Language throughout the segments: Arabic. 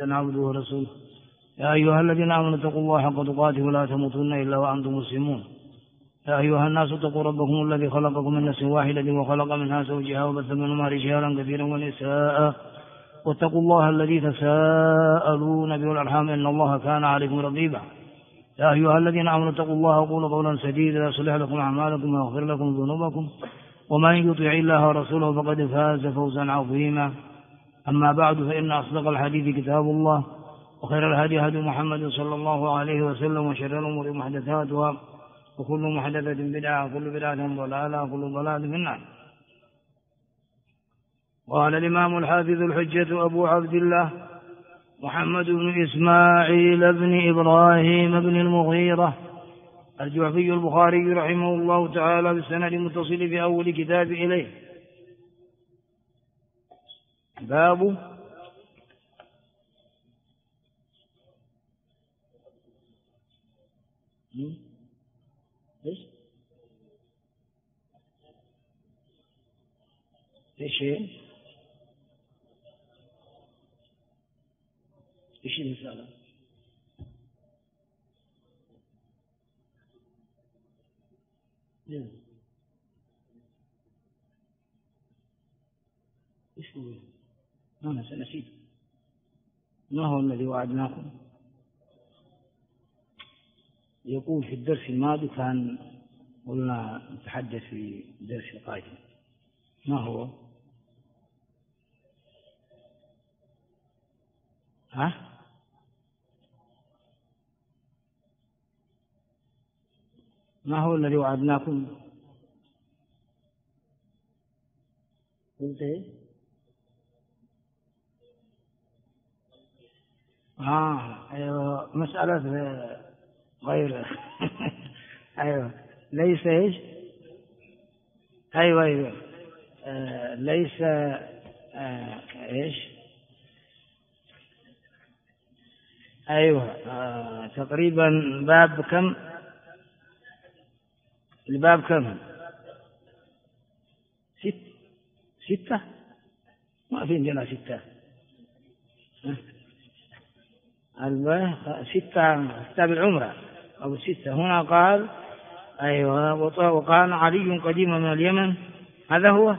عبده ورسوله. يا أيها الذين آمنوا اتقوا الله حق تقاته ولا تموتن إلا وأنتم مسلمون. يا أيها الناس اتقوا ربكم الذي خلقكم من نفس واحدة وخلق منها زوجها وبث منهما رجالا كثيرا ونساء واتقوا الله الذي تساءلون به والأرحام إن الله كان عليكم رقيبا. يا أيها الذين آمنوا اتقوا الله وقولوا قولا سديدا يصلح لكم أعمالكم ويغفر لكم ذنوبكم ومن يطع الله ورسوله فقد فاز فوزا عظيما. أما بعد فإن أصدق الحديث كتاب الله وخير الهدي هدي محمد صلى الله عليه وسلم وشر الأمور محدثاتها وكل محدثة بدعة وكل بدعة ضلالة وكل ضلالة في النار. قال الإمام الحافظ الحجة أبو عبد الله محمد بن إسماعيل بن إبراهيم بن المغيرة الجعفي البخاري رحمه الله تعالى بالسند المتصل في أول كتاب إليه. باب ايش الرسالة؟ ايش هو؟ أنا سنسيت. ما هو الذي وعدناكم؟ يقول في الدرس الماضي كان قلنا نتحدث في الدرس القادم. ما هو؟ ما هو الذي وعدناكم؟ قلت ايه؟ ايوه مسألة غير ايوه ليس ايش؟ ايوه ليس ايش؟ ايوه تقريبا باب كم؟ الباب كم؟ 6 ما في عندنا 6 كتاب العمرة أو 6. هنا قال أيوة وقال علي قديما من اليمن. هذا هو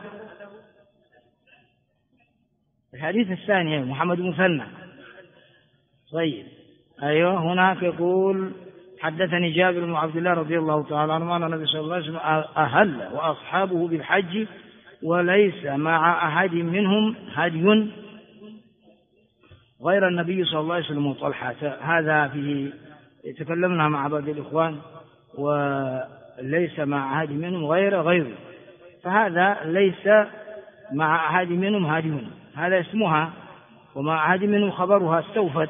الحديث الثاني محمد مثنى. طيب أيوة هناك يقول حدثني جابر بن عبد الله رضي الله تعالى عنه أن النبي صلى الله عليه وسلم أهل وأصحابه بالحج وليس مع أحد منهم هدي غير النبي صلى الله عليه وسلم وطلحة. هذا فيه تكلمنا مع بعض الإخوان وليس مع أحد منهم غيره، فهذا ليس مع أحد منهم هدي هذا اسمها، ومع أحد منهم خبرها استوفت.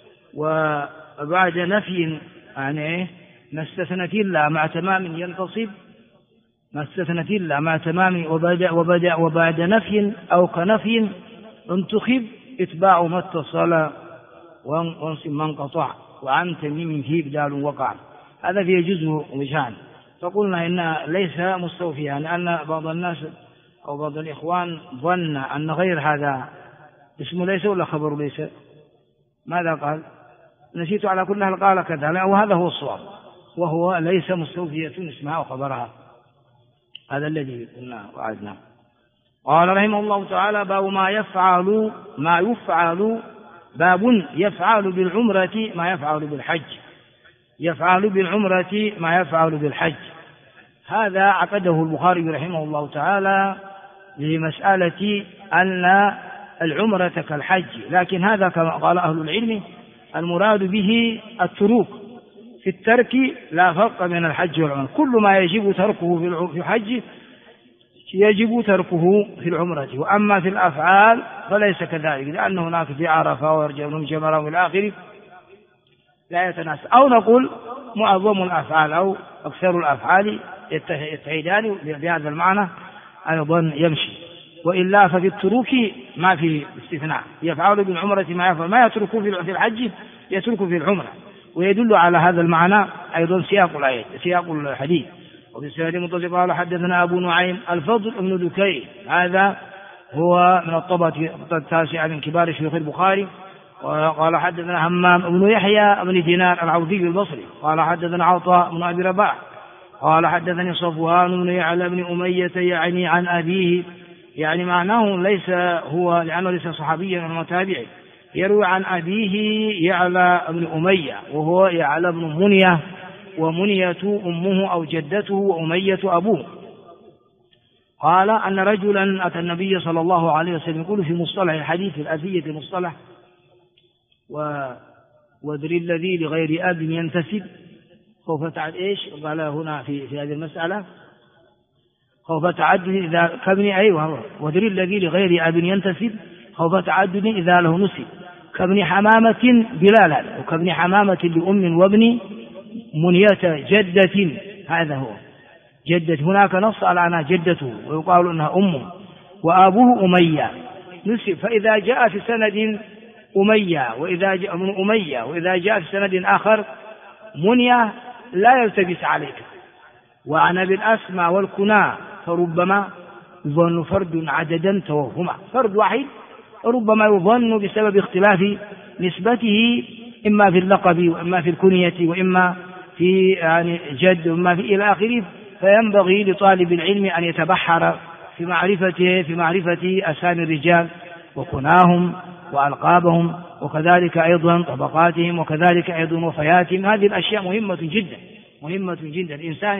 وبعد نفي يعني ما استثنت إلا مع تمام ينتصب، ما استثنت إلا مع تمام وبعد نفي أو كنفي انتخب اتباع ما اتصل وانصب ما انقطع وعن تميم فيه بدال وقع. هذا فيه جزء وجهان. فقلنا إن ليس مستوفيا لأن بعض الناس أو بعض الإخوان ظن أن غير هذا اسمه ليس ولا خبر ليس. ماذا قال؟ نسيت. على كل حال قال كذا وهذا هو الصواب، وهو ليس مستوفية اسمها وخبرها. هذا الذي قلنا وعدنا. قال رحمه الله تعالى باب ما يفعل باب يفعل بالعمرة ما يفعل بالحج. يفعل بالعمرة ما يفعل بالحج. هذا عقده البخاري رحمه الله تعالى لمسألة أن العمرة كالحج، لكن هذا كما قال أهل العلم المراد به التروك. في الترك لا فرق بين الحج والعمرة، كل ما يجب تركه في الحج يجب تركه في العمرة، وأما في الأفعال فليس كذلك، لأن هناك في عرفة ويرجعون جمرة والآخر لا يتناسب. أو نقول معظم الأفعال أو أكثر الأفعال يتحدان بهذا المعنى أيضا يمشي. وإلا ففي التروك ما في استثناء. يفعل بالعمرة ما يفعل ما يتركه في الحج يتركه في العمرة. ويدل على هذا المعنى أيضا سياق الحديث. وفي السند المتصل قال حدثنا أبو نعيم الفضل بن دكين، هذا هو من الطبقة التاسعة من كبار شيوخ البخاري، قال حدثنا همام بن يحيى بن دينار العوذي البصري قال حدثنا عطاء بن أبي رباح قال حدثني صفوان بن يعلى بن أمية يعني عن أبيه، يعني معناه ليس هو لأنه ليس صحابيا ولا تابعي، يروي عن أبيه يعلى بن أمية وهو يعلى بن منية، ومنية أمه أو جدته وأمية أبوه. قال أن رجلا أتى النبي صلى الله عليه وسلم يقول في مصطلح الحديث في الألفية المصطلح وذر الذي لغير أب ينتسب خوف تعد إيش قال هنا في هذه المسألة خوف تعدد إذا كابن أيوه وذر الذي لغير أب ينتسب خوف تعدد إذا له نسب كابن حمامة بلالا وكابن حمامة لأم وابن منية جدة، هذا هو جدة. هناك نص على أنها جدته ويقال أنها أمه، وأبوه أمية نسب. فإذا جاء في سند أمية وإذا جاء من أمية وإذا جاء في سند آخر منية لا يلتبس عليك. وعن بالأسماء والكنى فربما يظن فرد عددا توهما، فرد واحد ربما يظن بسبب اختلاف نسبته إما في اللقب وإما في الكنية وإما في يعني جد وإما في إلى آخره، فينبغي لطالب العلم أن يتبحر في معرفة أسامي الرجال وكناهم وألقابهم وكذلك أيضا طبقاتهم وكذلك أيضا وفياتهم. هذه الأشياء مهمة جدا. الإنسان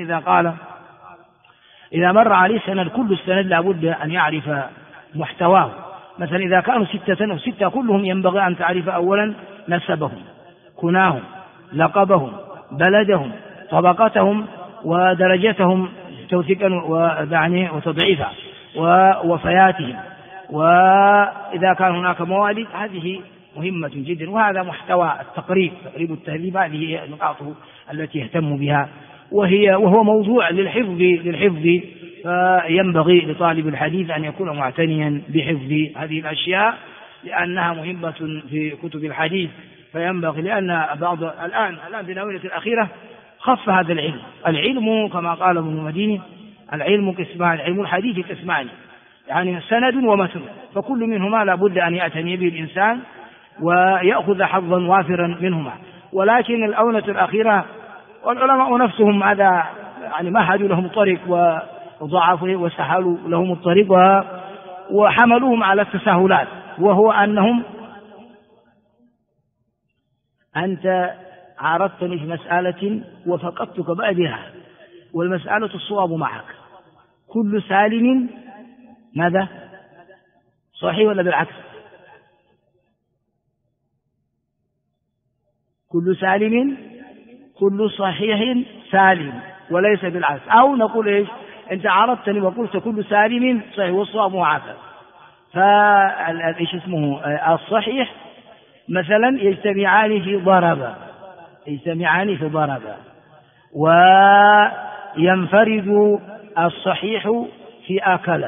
إذا مر عليه سند كل السند لابد أن يعرف محتواه. مثلا إذا كانوا 6 أو 6 كلهم ينبغي أن تعرف أولا نسبهم كناهم لقبهم بلدهم طبقتهم ودرجتهم توثيقا وتضعيفا ووفياتهم، وإذا كان هناك موالد. هذه مهمة جدا، وهذا محتوى تقريب التهذيب. هذه نقاطه التي يهتم بها وهو موضوع للحفظ فينبغي لطالب الحديث أن يكون معتنيا بحفظ هذه الأشياء لأنها مهمة في كتب الحديث. فينبغي لأن بعض الآن في الآونة الأخيرة خف هذا العلم كما قال ابن المديني العلم قسمان، علم الحديث قسمان يعني سند ومتن، فكل منهما لا بد أن يعتني به الإنسان ويأخذ حظا وافرا منهما. ولكن الآونة الأخيرة والعلماء نفسهم هذا يعني مهدوا لهم طريق وضعفوا وسهلوا لهم الطريق وحملوهم على التساهلات، وهو أنهم أنت عارضتني في مسألة وفقدتك بعدها والمسألة الصواب معك، كل سالم ماذا صحيح ولا بالعكس؟ كل صحيح سالم وليس بالعكس. أو نقول إيش أنت عارضتني وقلت كل سالم صحيح والصواب معك، فإيش اسمه الصحيح مثلا يجتمعان في ضرب وينفرد الصحيح في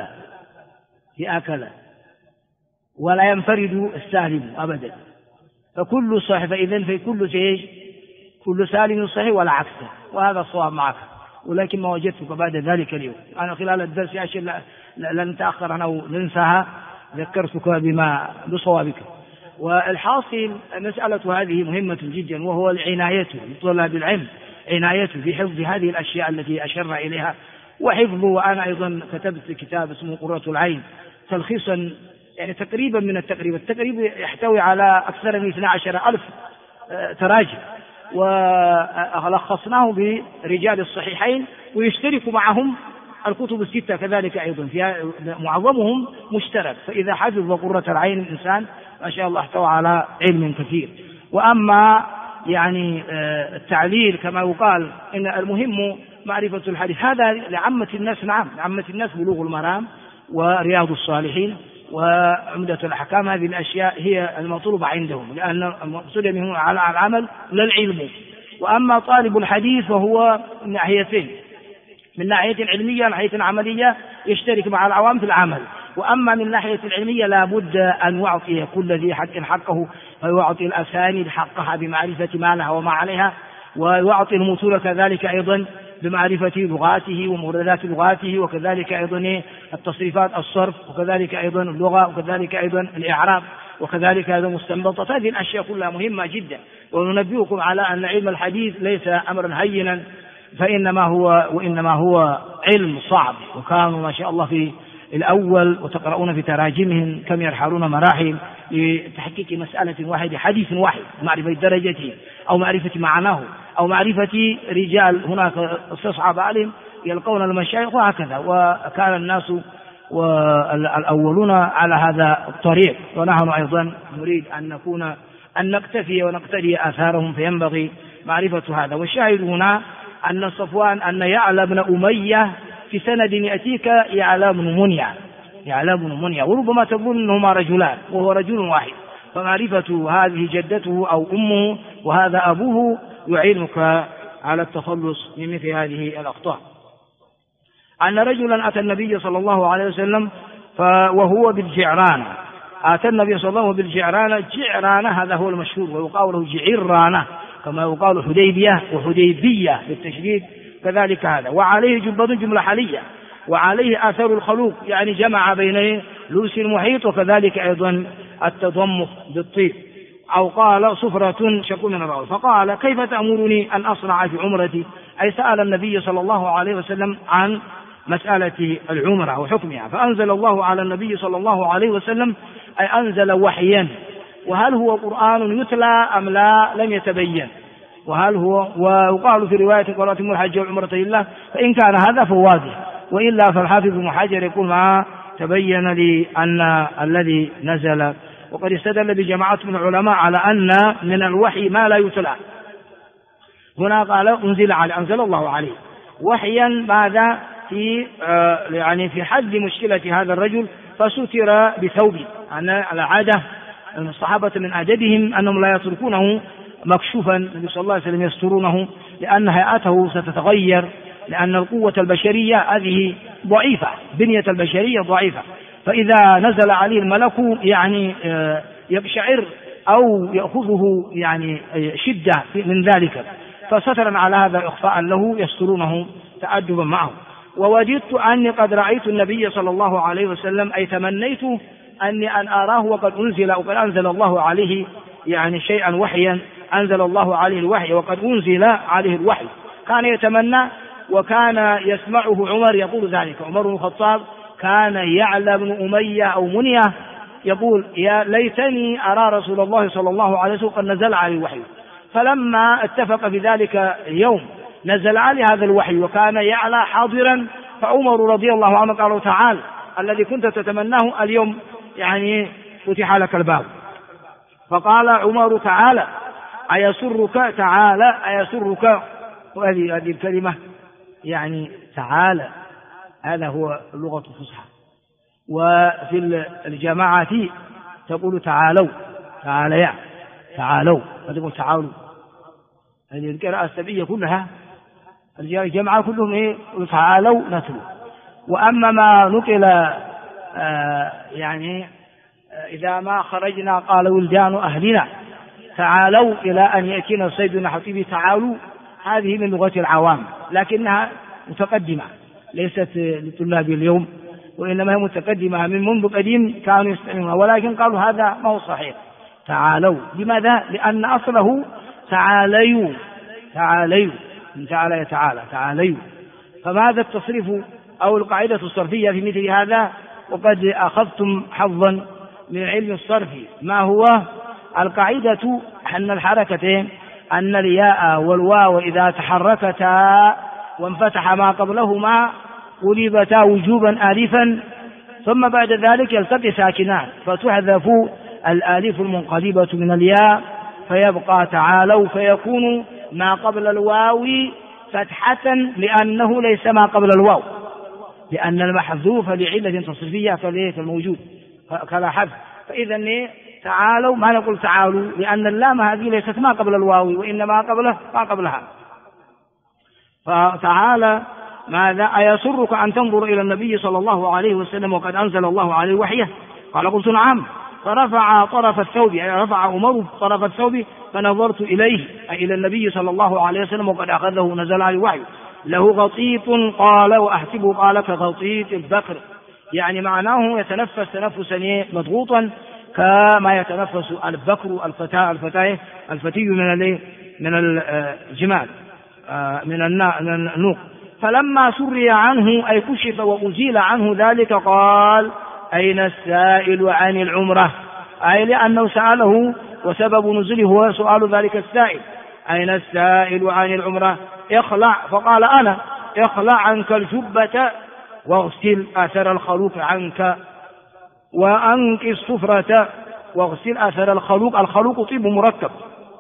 أكل ولا ينفرد السالم أبدا. فكل صحيح فإذن في كل سالم صحيح ولا عكسه، وهذا الصواب معك. ولكن ما وجدتك بعد ذلك اليوم أنا خلال الدرس أشياء لن تأخر أنا وننساها ذكرتك بصوابك. والحاصل مسألة هذه مهمة جدا، وهو العناية لطلاب العلم عنايته في حفظ هذه الأشياء التي أشرنا إليها وحفظه. وأنا أيضا كتبت كتاب اسمه قرة العين تلخيصا يعني تقريبا من التقريب يحتوي على أكثر من 12,000 تراجم، ولخصناه برجال الصحيحين ويشترك معهم الكتب 6 كذلك أيضا فيها معظمهم مشترك. فإذا حفظ قرة العين الإنسان ما شاء الله احتوى على علم كثير. وأما يعني التعليل كما يقال إن المهم معرفة الحديث هذا لعامة الناس، نعم لعامة الناس بلوغ المرام ورياض الصالحين وعمدة الأحكام، هذه الأشياء هي المطلوبة عندهم لأن المقصود منهم على العمل لا العلم. وأما طالب الحديث فهو من ناحيتين، من ناحية علمية وناحية عملية يشترك مع العوام في العمل. وأما من ناحية العلمية لا بد أن يعطي كل ذي حق حقه، فيعطي الأسانيد حقها بمعرفة ما لها وما عليها، ويعطي المتون كذلك أيضا بمعرفة لغاته وموردات لغاته، وكذلك أيضا التصريفات الصرف، وكذلك أيضا اللغة، وكذلك أيضا الإعراب. وكذلك هذا مستنبطات. هذه الأشياء كلها مهمة جدا. وننبهكم على أن علم الحديث ليس أمرا هينا، وإنما هو علم صعب. وكانوا ما شاء الله في الأول وتقرؤون في تراجمهم كم يرحلون مراحل لتحقيق مسألة واحدة، حديث واحد، معرفة درجته أو معرفة معناه أو معرفة رجال هناك استصعب عليهم يلقون المشايخ وهكذا. وكان الناس والأولون على هذا الطريق، ونحن أيضا نريد أن نقتفي ونقتدي آثارهم، فينبغي معرفة هذا. والشاهد هنا أن صفوان أن يعلى بن أمية في سند يأتيك يعلى بن منيع، وربما تظن أنهما رجلان وهو رجل واحد. فمعرفة هذه جدته أو أمه وهذا أبوه يعينك على التخلص من مثل هذه الأخطاء. أن رجلا أتى النبي صلى الله عليه وسلم وهو بالجعرانة، أتى النبي صلى الله عليه وسلم بالجعرانة. جعرانة هذا هو المشهور، ويقال له جعرانة كما يقال حديبية وحديبية بالتشديد كذلك هذا. وعليه جبة جملة حالية، وعليه آثار الخلوق، يعني جمع بين لوس المحيط وكذلك أيضا التضمخ بالطيب، أو قال صفرة شكو من الرأي. فقال كيف تأمرني أن أصنع في عمرتي؟ أي سأل النبي صلى الله عليه وسلم عن مسألة العمرة وحكمها. فأنزل الله على النبي صلى الله عليه وسلم، أي أنزل وحيا. وهل هو قرآن يتلى أم لا لم يتبين. ويقال في رواية قرأت الحج والعمرة لله، فإن كان هذا فواضح، وإلا فالحافظ ابن حجر يقول ما تبين لي أن الذي نزل. وقد استدل بجماعة من العلماء على أن من الوحي ما لا يتلى. هنا قال أنزل الله عليه وحيا، ماذا في حل مشكلة هذا الرجل، فستر بثوب. أن العادة الصحابة من أدبهم أنهم لا يتركونه مكشوفا، النبي صلى الله عليه وسلم يسترونه، لأن هيئته ستتغير، لأن القوة البشرية هذه ضعيفة، بنية البشرية ضعيفة. فإذا نزل عليه الملك يقشعر أو يأخذه شدة من ذلك، فسترا على هذا إخفاء له يسترونه تأدبا معه. ووجدت أني قد رأيت النبي صلى الله عليه وسلم، أي تمنيت أن أراه وقد أنزل الله عليه شيئا وحيا، أنزل الله عليه الوحي وقد أنزل عليه الوحي. كان يتمنى، وكان يسمعه عمر يقول ذلك. عمر بن الخطاب كان يعلى بن أمية أو منية يقول يا ليتني أرى رسول الله صلى الله عليه وسلم قد نزل عليه الوحي. فلما اتفق بذلك اليوم نزل عليه هذا الوحي وكان يعلى حاضرا، فعمر رضي الله عنه قال تعال الذي كنت تتمناه اليوم فتح لك الباب. فقال عمر تعالى أيسرك، تعالى أيسرك، وهذه الكلمة تعالى هذا هو اللغة الفصحى. وفي الجماعة تقول تعالوا، تعاليا، تعالوا، فتقول تعالوا. هذه القراءة السبعية كلها الجماعة كلهم تعالوا نتلو. وأما ما نقل إذا ما خرجنا قال ولدان أهلنا تعالوا إلى أن يأتينا صيدنا حطيبي، تعالوا هذه من لغة العوام، لكنها متقدمة ليست لطلاب اليوم، وإنما هي متقدمة من منذ قديم كانوا يستعملونها، ولكن قالوا هذا ما هو صحيح. تعالوا لماذا؟ لأن أصله تعاليوا، تعاليوا من تعالى يتعالى، تعاليوا. فماذا التصريف أو القاعدة الصرفية في مثل هذا؟ وقد أخذتم حظا من علم الصرف. ما هو القاعدة؟ أن الحركتين، أن الياء والواو إذا تحركتا وانفتح ما قبلهما قلبتا وجوبا آلفا، ثم بعد ذلك يلتقي ساكنان فتحذف الآلف المنقلبة من الياء فيبقى تعالوا، فيكون ما قبل الواو فتحة لأنه ليس ما قبل الواو، لأن المحذوف لعلة تصريفية فالموجود كلا حذف. فإذا تعالوا ما نقول تعالوا، لأن اللام هذه ليست ما قبل الواو وإنما ما قبلها. فتعالى ماذا؟ أيسرك أن تنظر إلى النبي صلى الله عليه وسلم وقد أنزل الله عليه وحيه؟ قال قلت نعم. فرفع طرف الثوب، يعني رفع عمر طرف الثوب فنظرت إليه، أي إلى النبي صلى الله عليه وسلم وقد أخذه نزل عليه وحيه. له غطيط، قال وأحسبه قال كغطيط البكر، يعني معناه يتنفس تنفسا مضغوطا كما يتنفس البكر الفتي من الجمال من النوق. فلما سري عنه أي كشف وأزيل عنه ذلك قال أين السائل عن العمرة، أي لأنه سأله وسبب نزله هو سؤال ذلك السائل، أين السائل عن العمرة؟ اخلع، فقال أنا. اخلع عنك الجبة واغسل أثر الخلوق عنك وأنك الصفرة واغسل أثر الخلوق طيب مركب،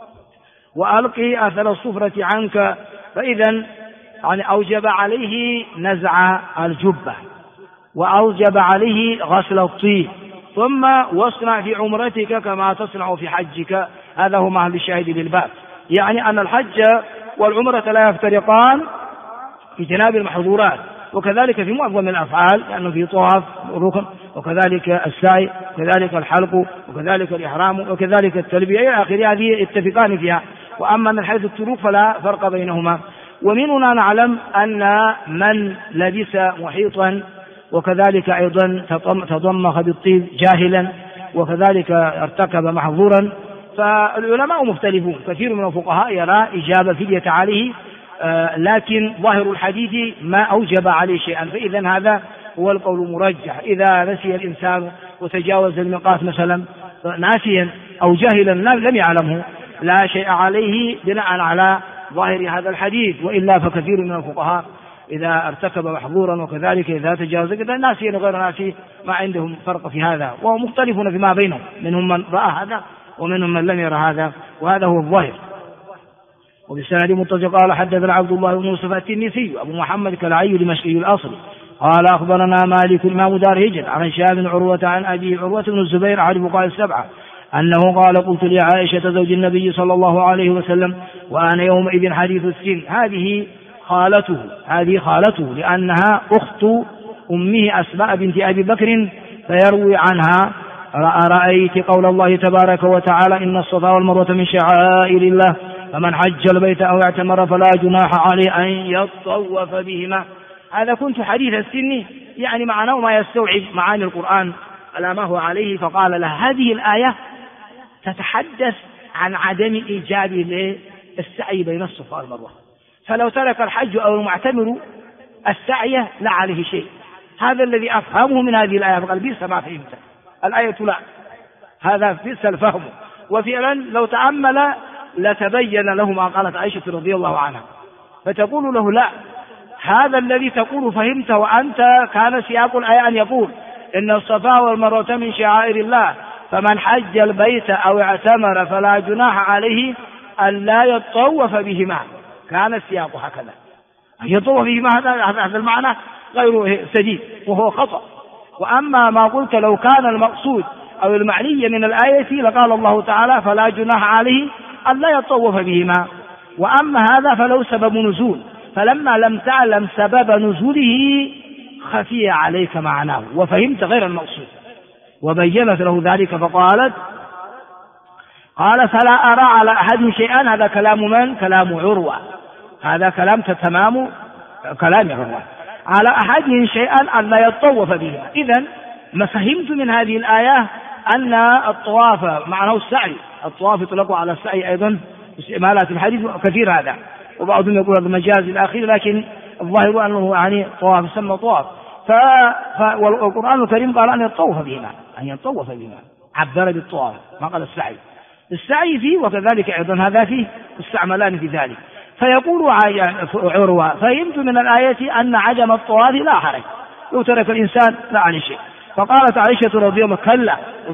وألقي أثر الصفرة عنك. فإذا يعني أوجب عليه نزع الجبة وأوجب عليه غسل الطيب، ثم واصنع في عمرتك كما تصنع في حجك. هذا هو محل الشاهد للباب، يعني أن الحج والعمرة لا يفترقان في جناب المحظورات، وكذلك في معظم الأفعال، لأنه في طواف ركن، وكذلك السعي، وكذلك الحلق، وكذلك الإحرام، وكذلك التلبية إلى آخره، هذه يتفقان فيها. وأما من حيث الطرق فلا فرق بينهما. ومن هنا نعلم أن من لبس محيطا وكذلك أيضا تضمخ بالطيب جاهلا وكذلك ارتكب محظورا، فالعلماء مختلفون. كثير من الفقهاء يرى إجابة فدية عليه، لكن ظاهر الحديث ما أوجب عليه شيئا، فإذا هذا هو القول المرجح. إذا نسي الإنسان وتجاوز الميقات مثلا ناسيا أو جاهلا لم يعلمه لا شيء عليه بناء على ظاهر هذا الحديث. وإلا فكثير من الفقهاء إذا ارتكب محظورا وكذلك إذا تجاوز كذا ناسيا وغير ناسي ما عندهم فرق في هذا، وهم مختلفون فيما بينهم، منهم من رأى هذا ومنهم من لم يرى هذا، وهذا هو الظاهر. وبالسند متفق قال حدثنا عبد الله بن يوسف التنيسي أبو محمد كالعي دمشقي الأصل قال أخبرنا مالك إمام دار هجر عن هشام بن عروة عن أبي عروة بن الزبير عن الفقهاء السبعة أنه قال قلت لعائشة زوج النبي صلى الله عليه وسلم وأنا يومئذ حديث السن، هذه خالته لأنها أخت أمه أسماء بنت أبي بكر، فيروي عنها أرأيت قول الله تبارك وتعالى إن الصفا والمروة من شعائر الله فمن حج البيت أو اعتمر فلا جناح عليه أن يطوف بهما. هذا كنت حديث السن، يعني معناه ما يستوعب معاني القرآن على ما هو عليه. فقال له هذه الآية تتحدث عن عدم إيجاب السعي بين الصفا والمروة، فلو ترك الحج أو المعتمر السعي لا عليه شيء. هذا الذي أفهمه من هذه الآية، فقال بئس ما فهمت الآية، لا هذا بئس الفهم. وفعلا لو تأمل لتبين له ما قالت عائشة رضي الله عنها، فتقول له لا، هذا الذي تقول فهمت، وأنت كان سياق الآية أن يقول إن الصفا والمروة من شعائر الله فمن حج البيت أو اعتمر فلا جناح عليه أن لا يطوف بهما، كان السياق هكذا أن يطوف بهما. هذا المعنى غير سديد وهو خطأ. وأما ما قلت لو كان المقصود أو المعني من الآية لقال الله تعالى فلا جناح عليه أن لا يطوف بهما. وأما هذا فلو سبب نزول، فلما لم تعلم سبب نزوله خفي عليك معناه وفهمت غير المقصود، وبينت له ذلك فقالت قال فلا أرى على أحد شيئا. هذا كلام من؟ كلام عروة، هذا كلام تمام كلام عروة. على أحد شيئا أن لا يطوف بهما. إذن ما فهمت من هذه الآية أن الطواف معناه السعي، الطواف يطلق على السعي أيضا استعمالات الحديث كثير هذا، وبعضهم يقول هذا مجاز الأخير، لكن الظاهر أنه يعني طواف يسمى طواف. والقرآن الكريم قال أن يطوف بهما، أن يطوف بهما، عبر بالطواف ما قال السعي فيه، وكذلك أيضا هذا فيه استعملان في ذلك. فيقول عروة فهمت من الآية أن عدم الطواف لا حرج، لو ترك الإنسان لا عليه شيء. فقالت عائشة رضي الله كلا،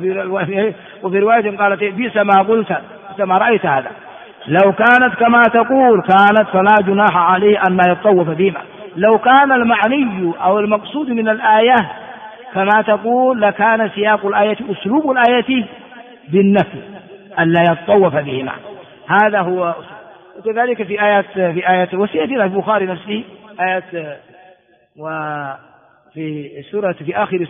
وفي رواية قالت بئس ما قلت، بئس ما رأيت هذا، لو كانت كما تقول كانت فلا جناح عليه أن لا يطوف بهما. لو كان المعني أو المقصود من الآية كما تقول لكان سياق الآية أسلوب الآية بالنفي أن لا يطوف بهما، هذا هو. وكذلك في آية وسيأتي في البخاري نفسه آية، في آخر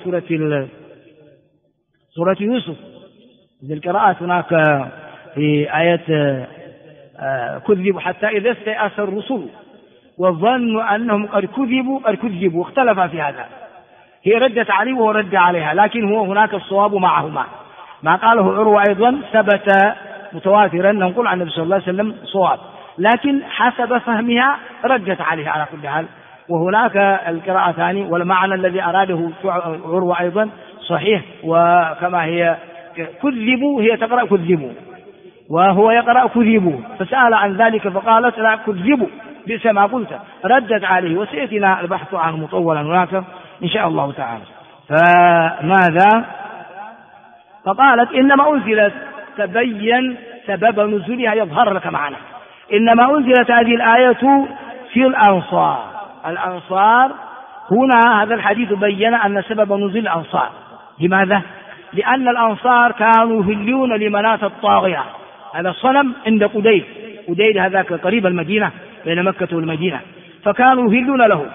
سورة يوسف بالقراءات هناك في آية كذبوا حتى إذا استيأس الرسل وظنوا أنهم قد كذبوا واختلف في هذا، هي ردت عليه وهو رد عليها، لكن هو هناك الصواب معهما. ما قاله عروة أيضا ثبت متواترا نقول عن النبي صلى الله عليه وسلم صواب، لكن حسب فهمها ردت عليه على كل حال. وهناك القراءتان، والمعنى الذي أراده عروة أيضا صحيح، وكما هي كذبوا هي تقرأ كذبوا وهو يقرأ كذبوا، فسأل عن ذلك فقالت لا كذبوا بئس ما قلت، ردت عليه، وسيأتينا البحث عنه مطولا هناك إن شاء الله تعالى. فماذا؟ فقالت إنما أنزلت، تبين سبب نزولها يظهر لك معنا، إنما أنزلت هذه الآية في الأنصار. الأنصار هنا هذا الحديث بين أن سبب نزول الأنصار. لماذا؟ لأن الأنصار كانوا يهلون لمناة الطاغية، هذا صنم عند قديد، قديد هذاك قريب المدينة بين مكة والمدينة، فكانوا يهلون له.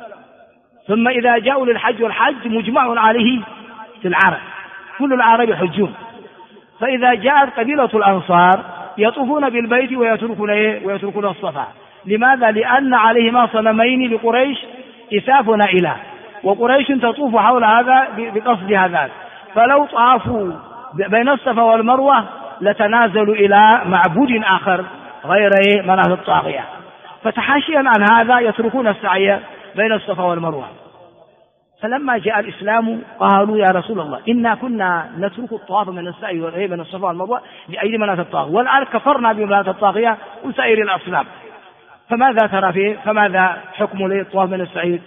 ثم إذا جاءوا للحج، والحج مجمع عليه في العرب، كل العرب يحجون، فإذا جاءت قبيلة الأنصار يطوفون بالبيت ويتركون الصفا. لماذا؟ لأن عليهما صنمين لقريش إسافنا إله، وقريش تطوف حول هذا بقصد هذا، فلو طافوا بين الصفا والمروة لتنازلوا إلى معبود آخر غير مناة الطاغية، فتحاشيا عن هذا يتركون السعي بين الصفا والمروة. فلما جاء الإسلام قالوا يا رسول الله إنا كنا نترك الطواف من السعي بين الصفا والمروة لأجل مناة الطاغية، والآن كفرنا بمناة الطاغية وسائر الأصنام، فماذا ترى فيه؟ فماذا حكم الطواف من السعي؟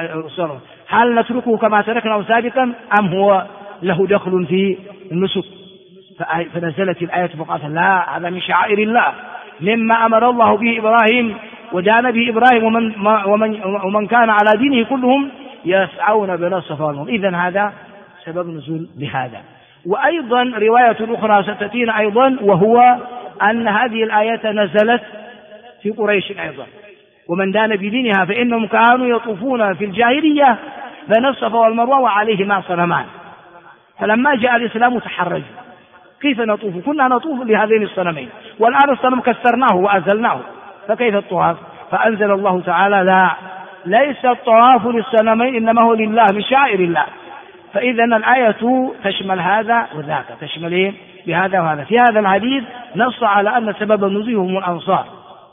هل نتركه كما تركناه سابقا أم هو له دخل في النسك؟ فنزلت الآية فقالت لا، هذا من شعائر الله، مما أمر الله به إبراهيم ودان به إبراهيم ومن كان على دينه كلهم يسعون بين الصفا والمروة. إذن هذا سبب نزول بهذا. وأيضا رواية أخرى ستأتينا أيضا، وهو أن هذه الآية نزلت في قريش أيضا، ومن دان بدينها، فإنهم كانوا يطوفون في الجاهلية بين الصفا والمروة وعليهما صنمان، فلما جاء الإسلام تحرجوا، كيف نطوف؟ كنا نطوف لهذين الصنمين، والآن الصنم كسرناه وأزلناه، فكيف الطواف؟ فأنزل الله تعالى لا، ليس الطواف للصنمين إنما هو لله من شعائر الله. فإذا الآية تشمل هذا وذاك، تشمل بهذا وهذا. في هذا الحديث نص على أن سبب نزولهم الأنصار،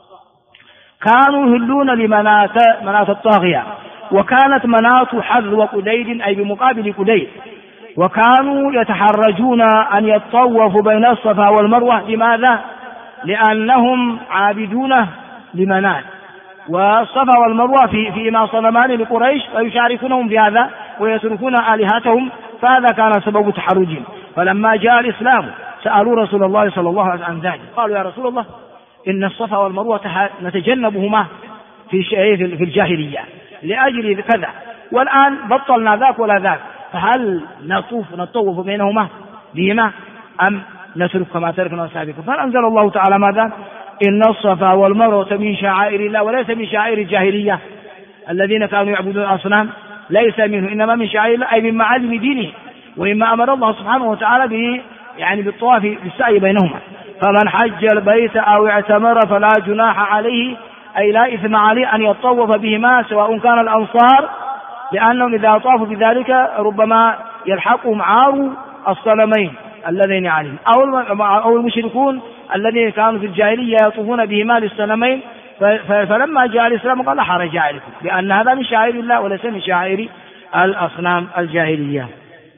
كانوا يهلون لمناة الطاغية، وكانت مناة حذو قديد أي بمقابل قديد، وكانوا يتحرجون أن يطوفوا بين الصفا والمروة. لماذا؟ لأنهم عابدون لمناة، والصفا والمروة فيما صنمان لقريش ويشاركونهم في هذا ويتركون آلهتهم، فهذا كان سبب تحرجهم. فلما جاء الإسلام سألوا رسول الله صلى الله عليه وسلم عن ذلك، قالوا يا رسول الله إن الصفا والمروة نتجنبهما في الجاهلية لأجل كذا، والآن بطلنا ذاك ولا ذاك، فهل نطوف بينهما بهما أم نترك كما تركنا سابقا؟ فأنزل الله تعالى ماذا؟ إن الصفا والمروة من شعائر الله وليس من شعائر الجاهلية الذين كانوا يعبدون الأصنام، ليس منه، إنما من شعائر الله أي من معالم دينه، وإما أمر الله سبحانه وتعالى به يعني بالطواف بالسعي بينهما. فمن حج البيت أو اعتمر فلا جناح عليه، أي لا إثم عليه أن يطوف بهما سواء كان الأنصار، لأنهم إذا طافوا بذلك ربما يلحقهم عار الصنمين اللذين عليهم، أو المشركون الذين كانوا في الجاهلية يطوفون بهما للصنمين. فلما جاء الإسلام قال لا حرج عليكم، لأن هذا من شعائر الله وليس من شعائر الأصنام الجاهلية.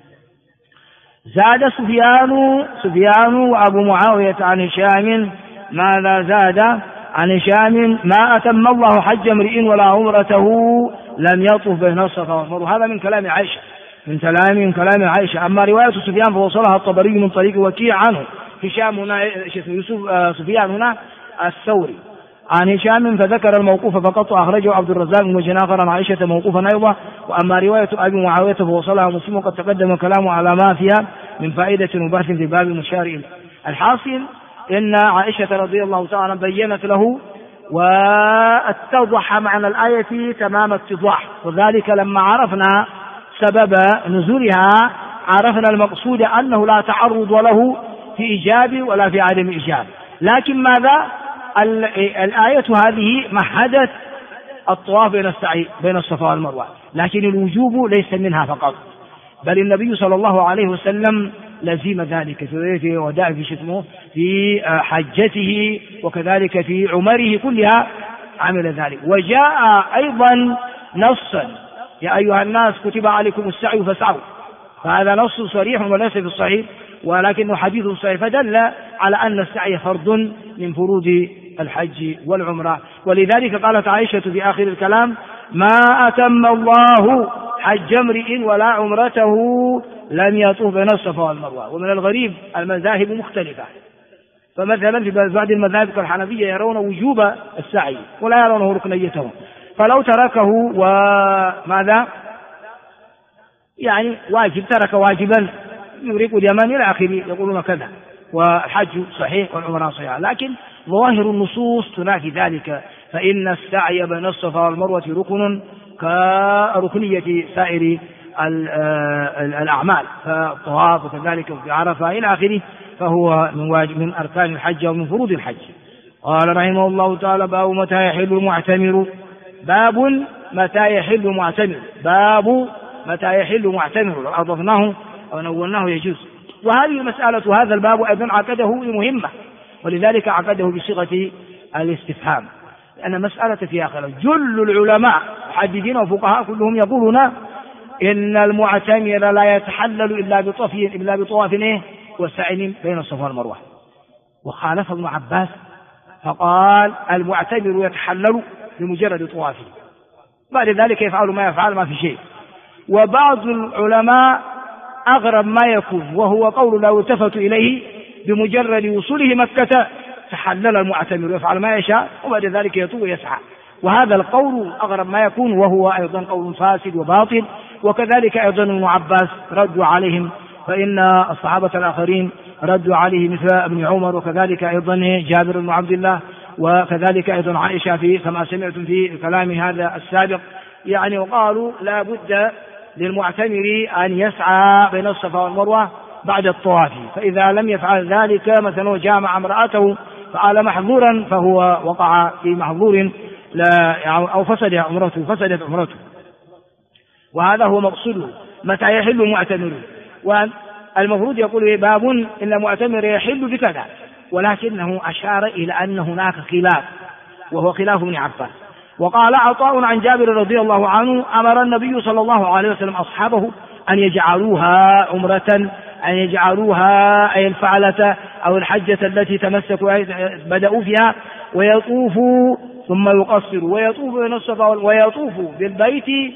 زاد سفيان وأبو معاوية عن هشام، ماذا زاد؟ عن هشام ما أتم الله حج امرئ ولا عمرته لم يطف بين الصفا والمروة. هذا من كلام عائشة، من كلام عائشة. أما رواية سفيان فوصلها الطبري من طريق وكيع عنه، هشام هنا سفيان هنا الثوري عن هشام فذكر الموقوف فقط، أخرجه عبد الرزاق وجن آخر عن عائشة موقوفا أيضا. وأما رواية أبي معاوية فوصلها مسلم وقد تقدم كلامه على ما فيها من فائدة وبحث في باب المشار إليه. الحاصل إن عائشة رضي الله تعالى بينت له واتضح معنى الآية تمام اتضاح، وذلك لما عرفنا سبب نزولها عرفنا المقصود أنه لا تعرض له في إيجاب ولا في عدم إيجاب، لكن ماذا؟ الآية هذه مهدت الطواف بين الصفا والمروة، لكن الوجوب ليس منها فقط، بل النبي صلى الله عليه وسلم لزم ذلك في وداع في شتمه في حجته وكذلك في عمره كلها عمل ذلك. وجاء أيضا نصا يا أيها الناس كتب عليكم السعي فاسعوا، فهذا نص صريح وليس في الصحيح ولكنه حديث صحيح، فدل على أن السعي فرض من فروض الحج والعمرة. ولذلك قالت عائشة في آخر الكلام: ما أتم الله حج امرئ ولا عمرته لم يطوف بين الصفا والمروة. ومن الغريب المذاهب مختلفة، فمثلا في بعض المذاهب كالحنفية يرون وجوب السعي ولا يرونه ركنيته، فلو تركه وماذا يعني واجب، ترك واجبا يريق اليمن إلى آخره يقولون كذا، والحج صحيح والعمرة صحيحة. لكن ظواهر النصوص تنافي ذلك، فإن السعي بين الصفا والمروة ركن كركنية سائر الأعمال، فالطواف وكذلك في عرفة إلى آخره، فهو من أركان الحج ومن فروض الحج. قال رحمه الله تعالى: باب متى يحل المعتمر. باب متى يحل المعتمر، باب متى يحل معتمر، لو أضفناه أو نولناه يجوز. وهذه المسألة هذا الباب أيضا عقده مهمة، ولذلك عقده بصيغة الاستفهام، لأن مسألة فيها خلاف. جل العلماء محددين وفقهاء كلهم يقولون إن المعتمر لا يتحلل إلا بطواف وسعي بين الصفا والمروة. وخالف ابن عباس فقال: المعتمر يتحلل بمجرد طوافه، بعد ذلك يفعل ما يفعل ما في شيء. وبعض العلماء أغرب ما يكون، وهو قول لا يلتفت إليه، بمجرد وصوله مكة تحلل المعتمر يفعل ما يشاء وبعد ذلك يطوف ويسعى. وهذا القول أغرب ما يكون، وهو أيضا قول فاسد وباطل. وكذلك أيضا ابن عباس ردوا عليهم، فإن الصحابة الآخرين ردوا عليه مثل ابن عمر، وكذلك أيضا جابر بن عبد الله، وكذلك أيضا عائشة في كما سمعتم في كلام هذا السابق يعني. وقالوا لا بد للمعتمر أن يسعى بين الصفا والمروة بعد الطواف، فإذا لم يفعل ذلك مثلا وجامع امرأته فعل محظورا فهو وقع في محظور أو فسدت عمرته. وهذا هو مقصوده متى يحل المعتمر. والمفروض يقول باب إن المعتمر يحل بكذا، ولكنه أشار إلى أن هناك خلاف، وهو خلاف ابن عباس. وقال عطاء عن جابر رضي الله عنه: أمر النبي صلى الله عليه وسلم أصحابه أن يجعلوها عمرة، أن يجعلوها أي الفعلة أو الحجة التي تمسكوا بدأوا فيها، ويطوفوا ثم يقصروا، ويطوفوا بين الصفا ويطوفوا بالبيت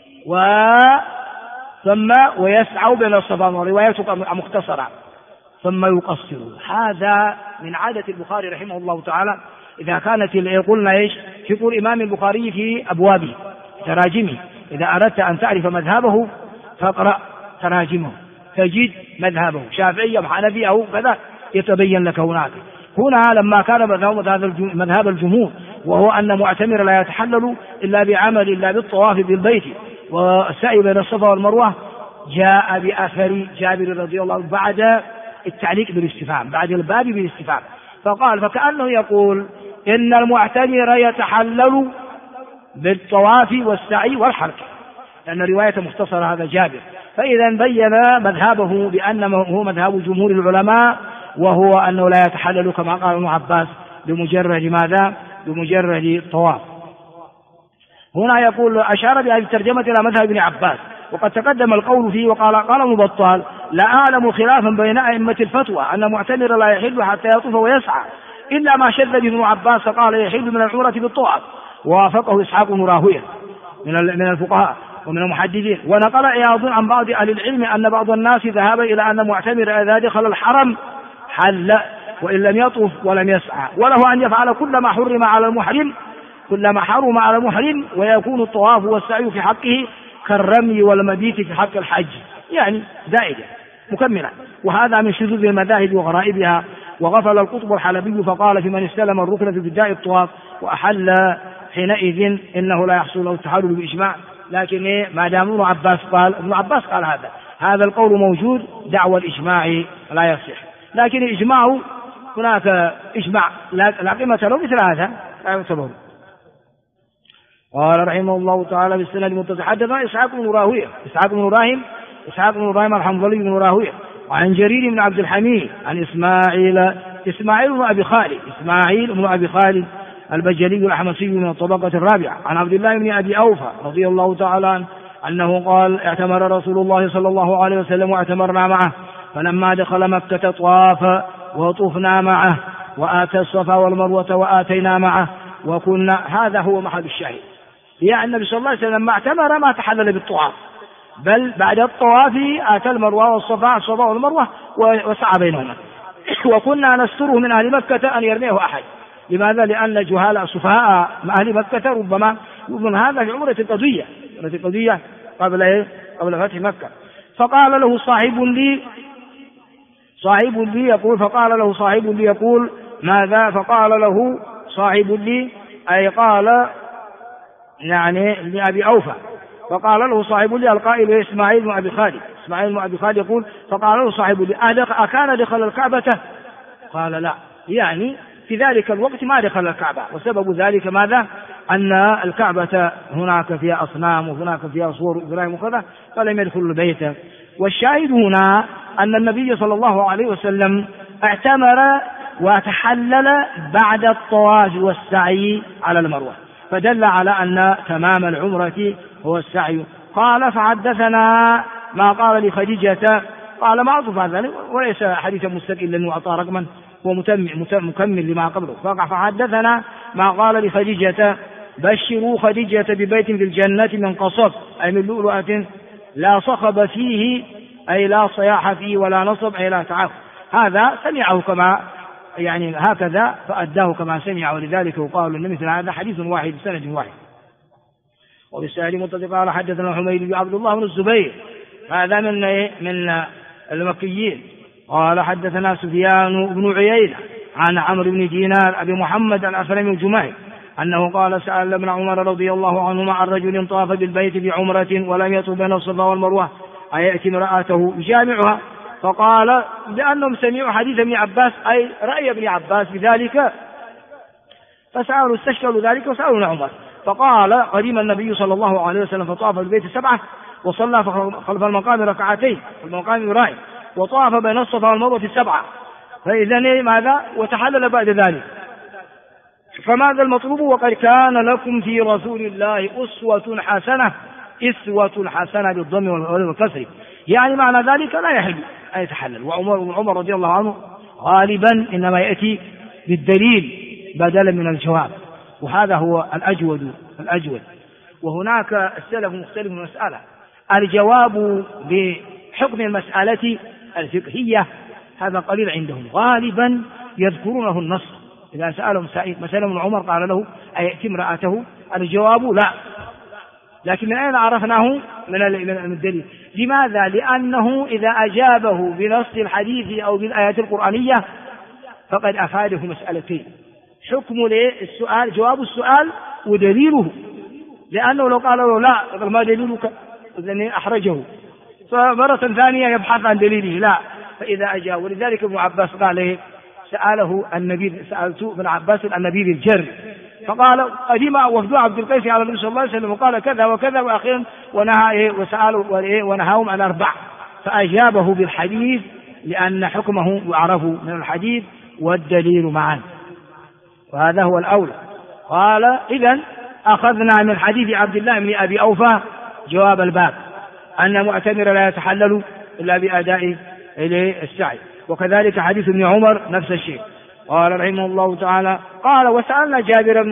ثم ويسعوا بين الصفا، ورواية مختصرة ثم يقصروا. هذا من عادة البخاري رحمه الله تعالى، إذا كانت قلنا إيش في قول إمام البخاري في أبوابه تراجمه، إذا أردت أن تعرف مذهبه فاقرأ تراجمه تجد مذهبه شافعي أو حنفي أو كذا يتبين لك هناك. هنا لما كان مذهب الجمهور، وهو أن معتمر لا يتحلل إلا بعمل إلا بالطواف بالبيت والسعي بين الصفا والمروة، جاء بأثر جابر رضي الله عنه بعد التعليق بالاستفهام، بعد الباب بالاستفهام، فقال فكأنه يقول إن المعتمر يتحلل بالطواف والسعي والحركة، لأن رواية مختصرة هذا جابر. فإذا بين مذهبه بأنه هو مذهب جمهور العلماء، وهو أنه لا يتحلل كما قال ابن عباس بمجرد ماذا؟ بمجرد الطواف. هنا يقول أشار بهذه الترجمة إلى مذهب ابن عباس، وقد تقدم القول فيه. قال ابن بطال: لا أعلم خلافا بين أئمة الفتوى أن معتمر لا يحل حتى يطوف ويسعى، إلا ما شذ به ابن عباس قال يحل من العمرة بالطواف، ووافقه إسحاق بن راهويه من الفقهاء ومن المحدثين. ونقل عياض عن بعض أهل العلم أن بعض الناس ذهب إلى أن معتمر إذا دخل الحرم حل وإن لم يطوف ولم يسعى، وله أن يفعل كل ما حرم على المحرم، ويكون الطواف والسعي في حقه كالرمي والمبيت في حق الحج، يعني زائدة مكملة. وهذا من شذوذ المذاهب وغرائبها. وغفل القطب الحلبي فقال في من استلم الركن في ابتداء الطواف وأحل حينئذ إنه لا يحصل له التحلل بإجماع. لكن ما دام ابن عباس قال هذا القول موجود، دعوى الإجماع لا يصح. لكن الإجماع هناك إجماع لا قيمة له مثل هذا لا يعتبر. قال رحمه الله تعالى بالسند المتصل: حدثنا إسحاق بن راهويه الحنظلي بن راهويه وعن جرير بن عبد الحميد عن إسماعيل بن أبي خالد البجلي الأحمسي من الطبقة الرابعة عن عبد الله بن أبي أوفى رضي الله تعالى عنه أنه قال اعتمر رسول الله صلى الله عليه وسلم واعتمرنا معه، فلما دخل مكة طاف وطفنا معه وآتى الصفا والمروة وآتينا معه وكنا. هذا هو محل الشاهد، يعني النبي صلى الله عليه وسلم ما اعتمر ما تحلل بالطواف، بل بعد الطواف آتى المروة والصفا والمروة وسعى بينهما. وكنا نستره من أهل مكة أن يرميه أحد. لماذا؟ لأن جهال سفهاء أهل مكة ربما يظن هذا في عمرة القضية قبل فتح مكة. فقال له صاحب لي يقول ماذا؟ فقال له صاحب لي أي قال يعني لأبي أوفى، فقال له صاحب لي القائل إسماعيل بن أبي خالد يقول فقال له صاحب لي أكان دخل الكعبة؟ قال لا، يعني في ذلك الوقت ما دخل الكعبة، وسبب ذلك ماذا؟ أن الكعبة هناك فيها أصنام وهناك فيها صور إبراهيم وكذا، فلم يدخل البيت. والشاهد هنا أن النبي صلى الله عليه وسلم اعتمر وتحلل بعد الطواف والسعي على المروة، فدل على أن تمام العمرة هو السعي. قال فحدثنا ما قال لخديجة، قال ما أعطف هذا وليس حديثا مستقلا وأعطى رقما، هو مكمل لما قبله. فحدثنا ما قال لخديجة بشروا خديجة ببيت في الجنة من قصب أي من لؤلؤة لا صخب فيه أي لا صياح فيه ولا نصب أي لا تعب. هذا سمعه كما يعني هكذا فأداه كما سمع، ولذلك يقال أن مثل هذا حديث واحد بسند واحد. وبالسند متصل قال حدثنا حميد بن عبد الله بن الزبير، هذا من المكيين. قال حدثنا سفيان بن عيينة عن عمرو بن دينار أبي محمد الأسلمي الجماعي أنه قال سأل ابن عمر رضي الله عنهما عن رجل طاف بالبيت بعمرة ولم يطف بين الصفا والمروة أيأتي امرأته يجامعها؟ فقال لأنهم سمعوا حديث ابن عباس أي رأي ابن عباس بذلك فسألوا استشكلوا ذلك وسألوا عمر. فقال قدم النبي صلى الله عليه وسلم فطاف بالبيت 7 وصلى خلف المقام ركعتين في المقام إبراهيم وطاف بين الصفا والمروة 7. فإذا ماذا؟ وتحلل بعد ذلك. فماذا المطلوب؟ وقد كان لكم في رسول الله أسوة حسنة بالضم والكسر، يعني معنى ذلك لا يحل أن يتحلل. وعمر رضي الله عنه غالبا إنما يأتي بالدليل بدلا من الجواب، وهذا هو الأجود. وهناك السلف مختلف من مسألة، الجواب بحكم المسألة الفقهية هذا قليل عندهم، غالبا يذكرونه النص. إذا سألهم سائل مثلا من عمر قال له أيأتي امرأته؟ الجواب لا. لكن من أين عرفناه؟ من الدليل. لماذا؟ لأنه إذا أجابه بنص الحديث أو بالآيات القرآنية فقد أفاده مسألتين: حكم السؤال جواب السؤال ودليله، لأنه لو قال له لا ما دليلك إذن أحرجه، فمرة ثانية يبحث عن دليله لا. فإذا أجاب، ولذلك ابن عباس قال سألت ابن عباس النبي بالجر، فقال قدم وفد عبد القيس على النبي صلى الله عليه وسلم وقال كذا وكذا وأخيرا ونهاهم عن 4، فأجابه بالحديث لأن حكمه يعرف من الحديث والدليل معا، وهذا هو الأولى. قال إذن أخذنا من حديث عبد الله بن أبي أوفى جواب الباب أن معتمر لا يتحلل إلا بأداء السعي، وكذلك حديث ابن عمر نفس الشيء. قال رحمه الله تعالى قال وسألنا جابر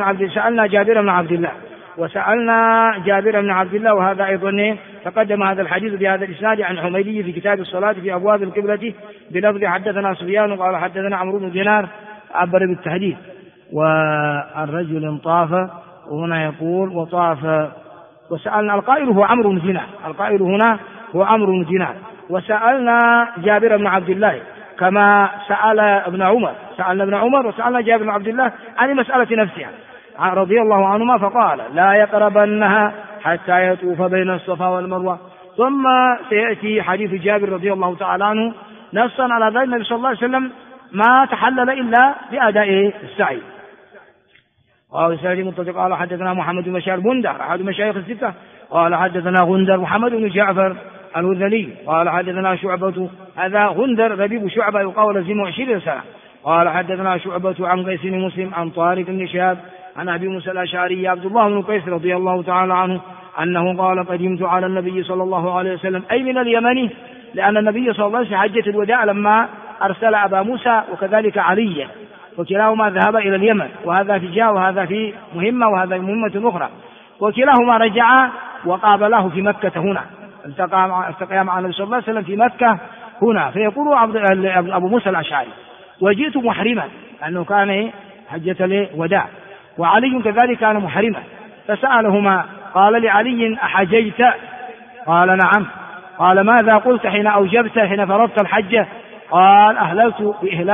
بن عبد الله وهذا أيضا تقدم هذا الحديث بهذا الإسناد عن حميدي في كتاب الصلاة في أبواب القبلة بلفظ حدثنا سفيان قال حدثنا عمرو بن دينار عبر بالتحديث. والرجل طاف، وهنا يقول وطاف وسألنا، القائل هو عمرو بن دينار، القائل هنا هو عمرو بن دينار. وسألنا جابر بن عبد الله كما سألنا ابن عمر وسألنا جابر بن عبد الله عن المسألة نفسها رضي الله عنهما، فقال لا يقربنها حتى يطوف بين الصفا والمروة. ثم سيأتي حديث جابر رضي الله تعالى عنه نصا على ذلك النبي صلى الله عليه وسلم ما تحلل إلا بأداء السعي. قال حدثنا محمد بن بشار بندر أحد مشايخ الستة قال حدثنا غندر محمد بن جعفر الهذلي قال حدثنا شعبة، هذا غندر ربيب شعبة يقال لزمه 20 سنة. قال حدثنا شعبة عن قيس بن مسلم عن طارق بن شهاب عن أبي موسى الأشعري عبد الله بن قيس رضي الله تعالى عنه أنه قال قدمت على النبي صلى الله عليه وسلم أي من اليمن، لأن النبي صلى الله عليه وسلم حجة الوداع لما أرسل أبا موسى وكذلك علي وكلاهما ذهب إلى اليمن، وهذا في جهة وهذا في مهمة وهذا في مهمة أخرى، وكلاهما رجع وقابله في مكة هنا، التقيا مع النبي صلى الله عليه وسلم في مكة هنا. فيقول أبو موسى الأشعري وجئت محرما، أنه كان حجة الوداع، وعلي كذلك كان محرما، فسألهما قال لعلي أحججت؟ قال نعم. قال ماذا قلت حين أوجبت حين فرضت الحجة؟ قال أهللت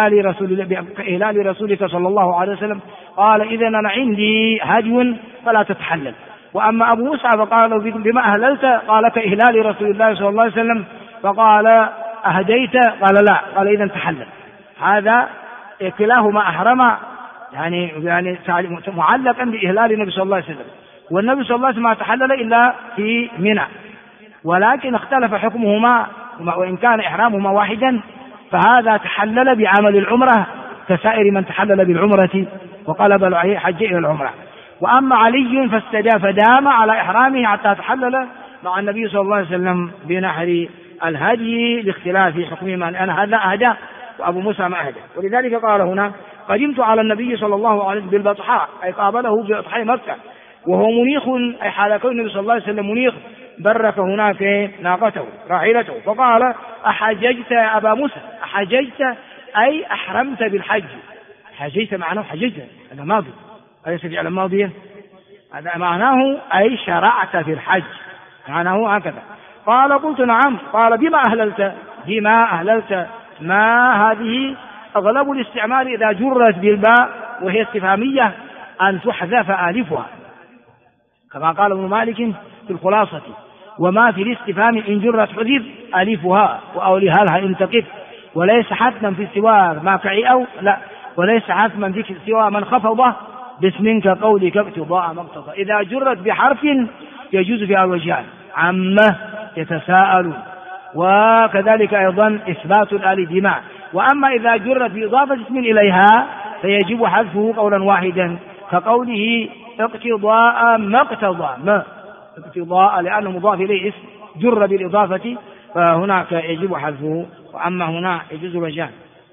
بإهلال رسولك صلى الله عليه وسلم. قال إذن أنا عندي هدي فلا تتحلل. وأما أبو موسى فقال بما أهللت؟ قال كإهلال رسول الله صلى الله عليه وسلم. فقال أهديت؟ قال لا. قال إذن تحلل. هذا كلاهما أحرم يعني معلقا بإهلال النبي صلى الله عليه وسلم، والنبي صلى الله عليه وسلم ما تحلل إلا في منى، ولكن اختلف حكمهما، وإن كان إحرامهما واحدا فهذا تحلل بعمل العمرة كسائر من تحلل بالعمرة وقلب الحج إلى العمرة. وأما علي فدام على إحرامه حتى تحلل مع النبي صلى الله عليه وسلم بنحر الهدي لاختلاف حكمهما، لأن هذا أهدى وأبو موسى ما أهدى. ولذلك قال هنا قدمت على النبي صلى الله عليه وسلم بالبطحاء، أي قابله ببطحاء مكة، وهو منيخ، أي حال كون النبي صلى الله عليه وسلم منيخ، برك هناك ناقته راحلته، فقال أحججت يا أبا موسى؟ أحججت أي أحرمت بالحج. حججت معناه حججت، هذا ماضي أليس فعل ماضيا، هذا معناه أي شرعت في الحج، معناه هكذا. قال قلت نعم. قال بما أهللت؟ بما أهللت ما هذه أغلب الاستعمال إذا جرت بالباء وهي استفهامية أن تحذف آلفها، كما قال ابن مالك في الخلاصة: وما في الاستفهام إن جرت حذف ألفها وأولها لها إن تقف، وليس حتما في سوى ما كعئوا، لا، وليس حتما في سوى من خفض باسم كقولك اقتضاء مقتضى. إذا جرت بحرف يجوز فيها الوجهان: عامة يتساءل، وكذلك أيضا إثبات الآل دماء. وأما إذا جرت بإضافة اسم إليها فيجب حذفه قولا واحدا، كقوله اقتضاء ما اقتضى، ما اقتضاء لأنه مضاف إليه اسم جر بالإضافة، فهناك يجب حذفه. وأما هنا يجوز الوجهان.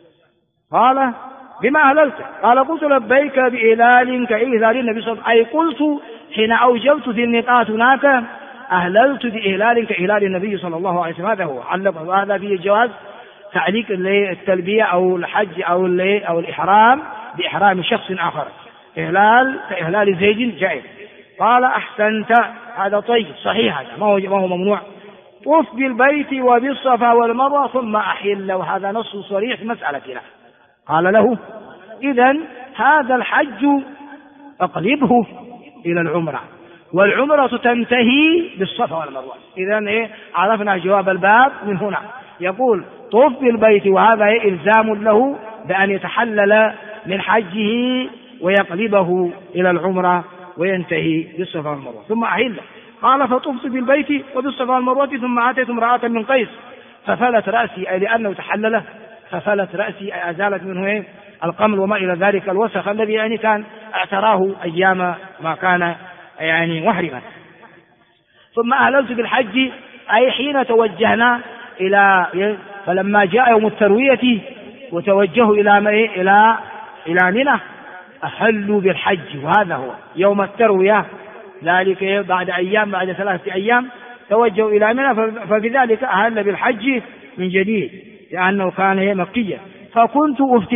قال بما أهللت؟ قال قلت لبيك بإهلال كإهلال النبي صلى الله عليه وسلم، أي قلت حين أوجبت في الميقات هناك أهللت بإهلال كإهلال النبي صلى الله عليه وسلم. هذا هو علق، وهذا فيه جواز تعليق التلبية أو الحج أو الإحرام بإحرام شخص آخر، إهلال كإهلال زيد جائز. قال أحسنت، هذا طيب صحيح، هذا ما هو ممنوع. طف بالبيت وبالصفا والمروة ثم أحل، وهذا نص صريح في مسألتنا. قال له إذن هذا الحج أقلبه إلى العمرة، والعمرة تنتهي بالصفا والمروة. إذن عرفنا جواب الباب من هنا. يقول طف بالبيت، وهذا إلزام له بأن يتحلل من حجه ويقلبه إلى العمرة وينتهي بالصفا والمروة ثم أحل. قال فطفت بالبيت وبالصفا والمروة ثم أتيت امرأة من قيس ففلت رأسي، أي لأنه تحلله ففلت رأسي، أي أزالت منه القمل وما إلى ذلك الوسخ الذي يعني كان اعتراه أيام ما كان يعني محرما. ثم أهللت بالحج، أي حين توجهنا فلما جاء يوم التروية وتوجهوا إلى منى أحلوا بالحج، وهذا هو يوم التروية، ذلك بعد 3 أيام توجهوا إلى منى، ففي ذلك أهل بالحج من جديد لأنه كان مكيا. فكنت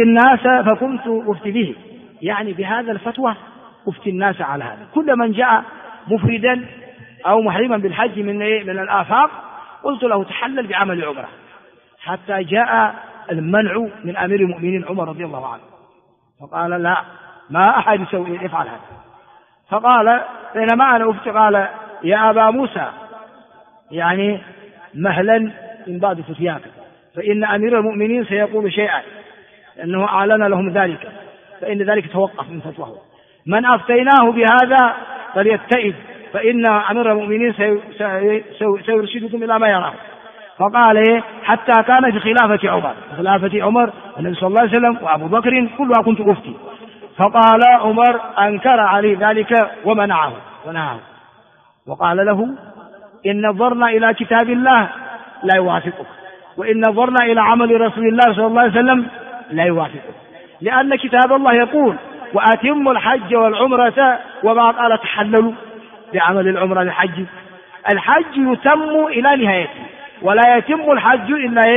أفتي به، يعني بهذا الفتوى أفتي الناس على هذا. كل من جاء مفردا أو محرما بالحج من الآفاق قلت له تحلل بعمل عمره، حتى جاء المنع من أمير المؤمنين عمر رضي الله عنه، فقال لا، ما أحد يفعل هذا. فقال بينما أنا أفتي، قال يا أبا موسى يعني مهلا من بعد فتياك، فإن أمير المؤمنين سيقول شيئا لأنه أعلن لهم ذلك، فإن ذلك توقف من فتواه. من أفتيناه بهذا فليتئذ، فإن أمير المؤمنين سيرشدكم إلى ما يراه. فقال إيه حتى كان في خلافة عمر، خلافة عمر النبي صلى الله عليه وسلم وأبو بكر كلها كنت أفتي. فقال عمر أنكر عليه ذلك ومنعه وقال له إن نظرنا إلى كتاب الله لا يوافقك، وإن نظرنا إلى عمل رسول الله صلى الله عليه وسلم لا يوافقك، لأن كتاب الله يقول وأتموا الحج والعمرة، وما قال تحللوا بعمل العمرة الحج. الحج يتم إلى نهايته، ولا يتم الحج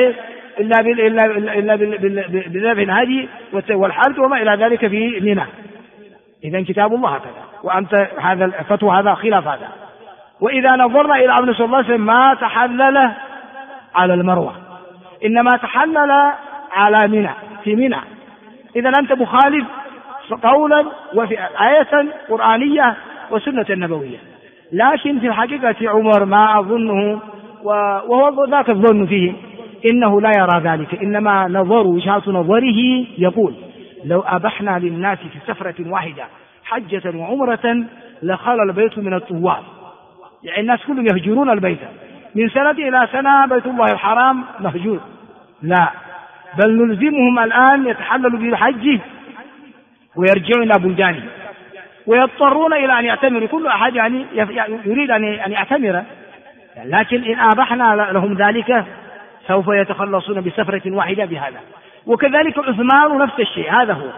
إلا بذبح الهدي والحج وما إلى ذلك في منى. إذن كتاب الله هكذا، وأنت هذا الفتوى هذا خلاف هذا. وإذا نظرنا إلى عمل صلى الله عليه وسلم ما تحلل على المروة، إنما تحلل على منى في منى. إذا أنت مخالف قولا وفي آية قرآنية وسنة نبوية. لكن في الحقيقة عمر ما أظنه، وهو ذاك الظن فيه، إنه لا يرى ذلك، إنما وجهة نظره يقول لو أبحنا للناس في سفرة واحدة حجة وعمرة لخلى البيت من الطواف. يعني الناس كلهم يهجرون البيت من سنة إلى سنة، بيت الله الحرام مهجور. لا، بل نلزمهم الآن يتحللوا بالحج ويرجعون إلى بلدانهم، ويضطرون إلى أن يعتمروا. كل أحد يعني يريد أن يعتمر، لكن إن أبحنا لهم ذلك سوف يتخلصون بسفرة واحدة بهذا. وكذلك عثمان نفس الشيء، هذا هو.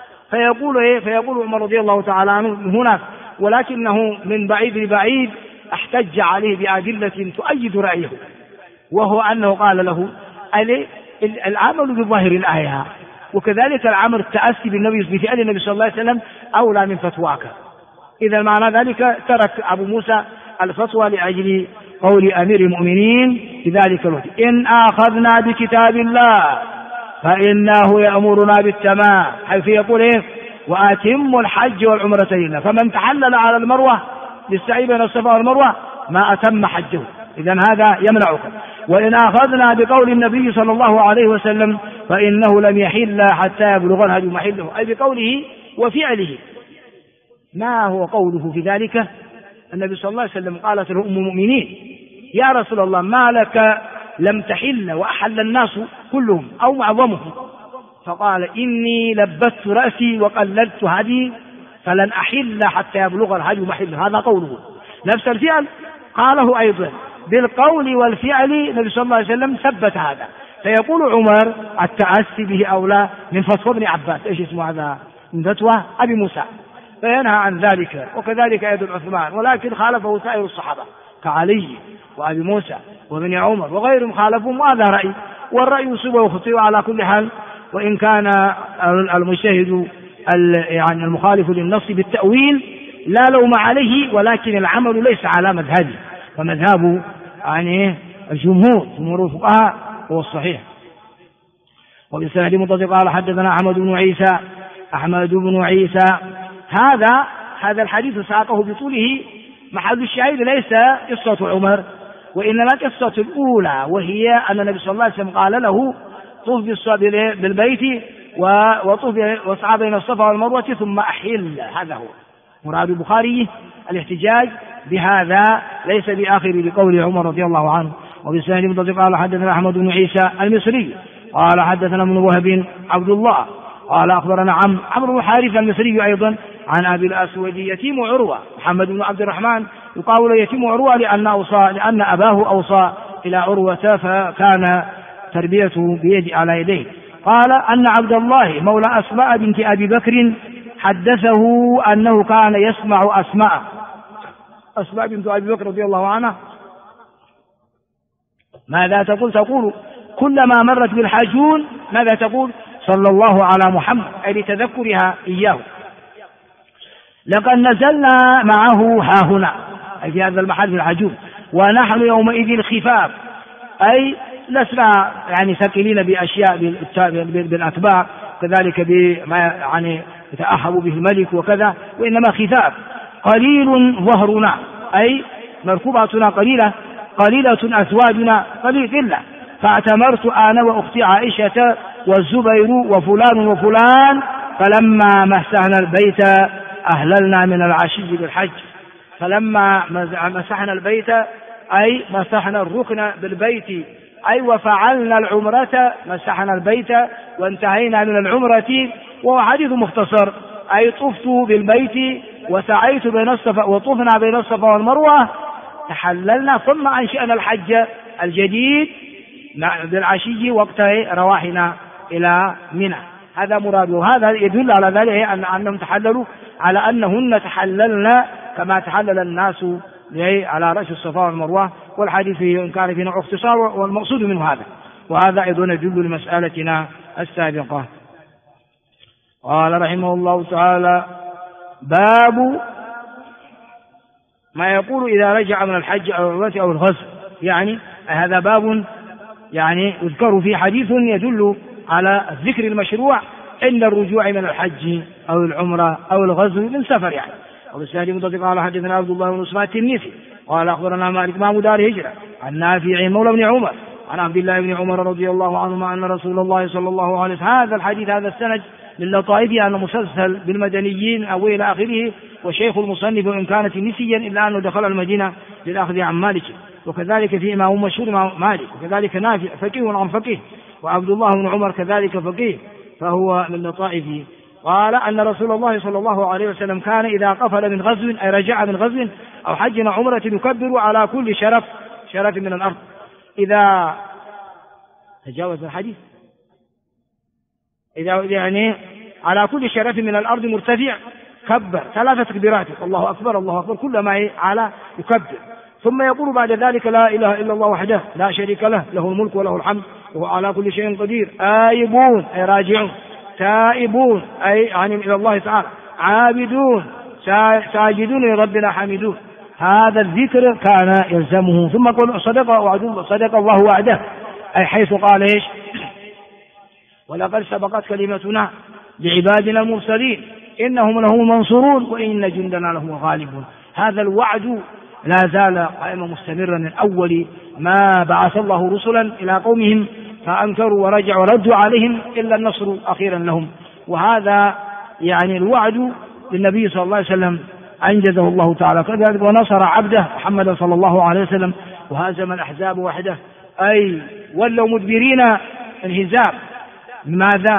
فيقول عمر رضي الله تعالى عنه هناك، ولكنه من بعيد لبعيد احتج عليه بأدلة تؤيد رأيه، وهو أنه قال له العمل بظاهر الآية، وكذلك العمل التأسي بفعل النبي صلى الله عليه وسلم أولى من فتواك. إذا معنى ذلك ترك أبو موسى الفتوى لأجل قول أمير المؤمنين في ذلك الوقت: إن أخذنا بكتاب الله فإنه يأمرنا بالتمام، حيث يقول وأتم الحج والعمرة لله. فمن تحلل على المروة للسعي بين الصفا والمروة ما أتم حجه، إذن هذا يمنعك. وإن أخذنا بقول النبي صلى الله عليه وسلم فإنه لم يحل حتى يبلغ الهدي محله، أي بقوله وفعله. ما هو قوله في ذلك؟ النبي صلى الله عليه وسلم قالت له أم المؤمنين: يا رسول الله، ما لك لم تحل وأحل الناس كلهم أو معظمهم؟ فقال: إني لبست رأسي وقلدت هدي فلن أحل حتى يبلغ الهدي محله. هذا قوله. نفس الفعل قاله أيضا بالقول والفعل، النبي صلى الله عليه وسلم ثبت هذا. فيقول عمر: التأسي به أولى من فتوى ابن عباس. إيش اسمه هذا؟ من فتوى أبي موسى، فينهى عن ذلك. وكذلك أيضا عثمان، ولكن خالفه سائر الصحابة كعلي وأبي موسى وابن عمر وغيرهم خالفهم، وهذا رأي، والرأي يصيب ويخطئ على كل حال. وإن كان المجتهد يعني المخالف للنص بالتأويل لا لوم عليه، ولكن العمل ليس على مذهبه، فمذهب يعني جمهور الفقهاء هو الصحيح. وبالسند متصل قال حدثنا أحمد بن عيسى. هذا الحديث ساقه بطوله. محل الشاهد ليس قصة عمر، وإنما قصة الأولى، وهي أن النبي صلى الله عليه وسلم قال له: طوف بالبيت وطوف واسعى بين الصفا والمروة ثم أحل. هذا هو مراد البخاري الاحتجاج بهذا، ليس بآخر بقول عمر رضي الله عنه. وبالسند متصل قال حدثنا أحمد بن عيسى المصري قال حدثنا ابن وهب عبد الله قال أخبرنا عمرو بن حارث المصري أيضا عن أبي الأسود يتيم عروة محمد بن عبد الرحمن، يقال يتيم عروة لأن أباه أوصى إلى عروة، فكان تربيته على يديه. قال أن عبد الله مولى أسماء بنت أبي بكر حدثه أنه كان يسمع أسماء بنت أبي بكر رضي الله عنها ماذا تقول كلما مرت بالحاجون ماذا تقول؟ صلى الله على محمد، أي لتذكرها إياه. لقد نزلنا معه هاهنا، أي في هذا المحل في الحاجون، ونحن يومئذ خفاف، أي لسنا يعني ثقيلين بأشياء بالأتباع، كذلك بما يعني يتأهب به الملك وكذا، وإنما خفاف. قليل ظهرنا، أي مركوباتنا قليلة أزواجنا قليلة. فاعتمرت أنا وأختي عائشة والزبير وفلان وفلان، فلما مسحنا البيت أهللنا من العشي بالحج. فلما مسحنا البيت أي مسحنا الركن بالبيت أي وفعلنا العمرة، مسحنا البيت وانتهينا من العمرة. وهو حديث مختصر، أي طفت بالبيت وسعيت بين الصفا وطفنا بين الصفا والمروة، تحللنا ثم أنشأنا الحج الجديد بالعشي وقت رواحنا إلى منى. هذا مراد، وهذا يدل على ذلك أنهم تحللوا على أنهن تحللن كما تحلل الناس على رأس الصفا والمروة. والحديث إن كان في نوع اختصار والمقصود منه هذا، وهذا أيضا يدل لمسألتنا السابقة. قال رحمه الله تعالى: باب ما يقول إذا رجع من الحج أو العمرة أو الغزو. يعني هذا باب يذكر فيه حديث يدل على الذكر المشروع عند الرجوع من الحج أو العمرة أو الغزو من سفر. أو السهل متصل قال حدثنا عبد الله بن عثمان التنيسي قال أخبرنا مالك إمام دار هجرة عن نافع مولى بن عمر عن عبد الله بن عمر رضي الله عنهما أن رسول الله صلى الله عليه وسلم. هذا الحديث هذا السند للطائف أنه مسلسل بالمدنيين أو إلى آخره. وشيخ المصنف إن كانت نسيا إلا أنه دخل المدينة للأخذ عن مالك، وكذلك فيما هو مشهور مع مالك، وكذلك نافع فقيه عن فقيه، وعبد الله بن عمر كذلك فقيه فهو من الطائف. قال أن رسول الله صلى الله عليه وسلم كان إذا قفل من غزو أي رجع من غزو أو حج أو عمرة يكبر على كل شرف من الأرض. إذا تجاوز الحديث إذا على كل شرف من الأرض مرتفع كبر 3 تكبيرات، الله أكبر الله أكبر، كلما على يكبر، ثم يقول بعد ذلك: لا إله إلا الله وحده لا شريك له، له الملك وله الحمد وهو على كل شيء قدير، آيبون أي راجعون، تائبون أي إلى الله تعالى، عابدون ساجدون لربنا حامدون. هذا الذكر كان يلزمه. ثم قل صدق الله وعده، أي حيث قال إيش: ولقد سبقت كلمتنا لعبادنا المرسلين إنهم لهم المنصورون وإن جندنا لهم الغالبون. هذا الوعد لا زال قائما مستمرا من أول ما بعث الله رسلا إلى قومهم فأنكروا ورجعوا وردوا عليهم إلا النصر أخيرا لهم. وهذا الوعد للنبي صلى الله عليه وسلم أنجزه الله تعالى كذلك، ونصر عبده محمد صلى الله عليه وسلم وهزم الأحزاب وحده، أي ولوا مدبرين انهزام. ماذا؟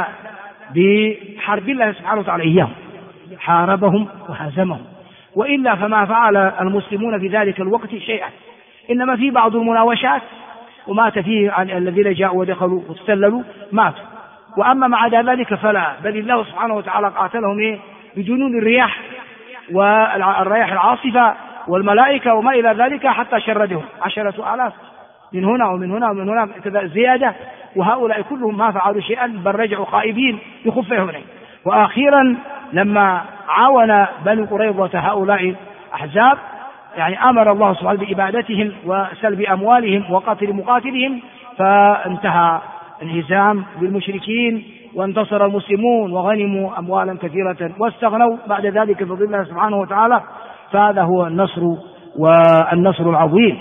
بحرب الله سبحانه وتعالى إياهم، حاربهم وهزمهم. وإلا فما فعل المسلمون في ذلك الوقت شيئا، إنما في بعض المناوشات ومات فيه الذين جاءوا ودخلوا واستللوا ماتوا. وأما ما عدا ذلك فلا، بل الله سبحانه وتعالى قاتلهم بجنون الرياح والرياح العاصفة والملائكة وما إلى ذلك حتى شردهم 10,000 من هنا ومن هنا ومن هنا كذا زيادة. وهؤلاء كلهم ما فعلوا شيئا بل رجعوا خائبين بخفهم. وأخيرا لما عاون بنو قريظة هؤلاء أحزاب أمر الله سبحانه بإبادتهم وسلب أموالهم وقتل مقاتلهم، فانتهى انهزام بالمشركين وانتصر المسلمون وغنموا أموالا كثيرة واستغنوا بعد ذلك بفضل الله سبحانه وتعالى. فهذا هو النصر والنصر العظيم.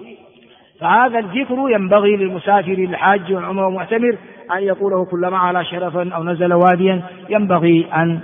فهذا الذكر ينبغي للمسافر الحاج والعمر والمعتمر أن يقوله كلما على شرفا أو نزل واديا، ينبغي أن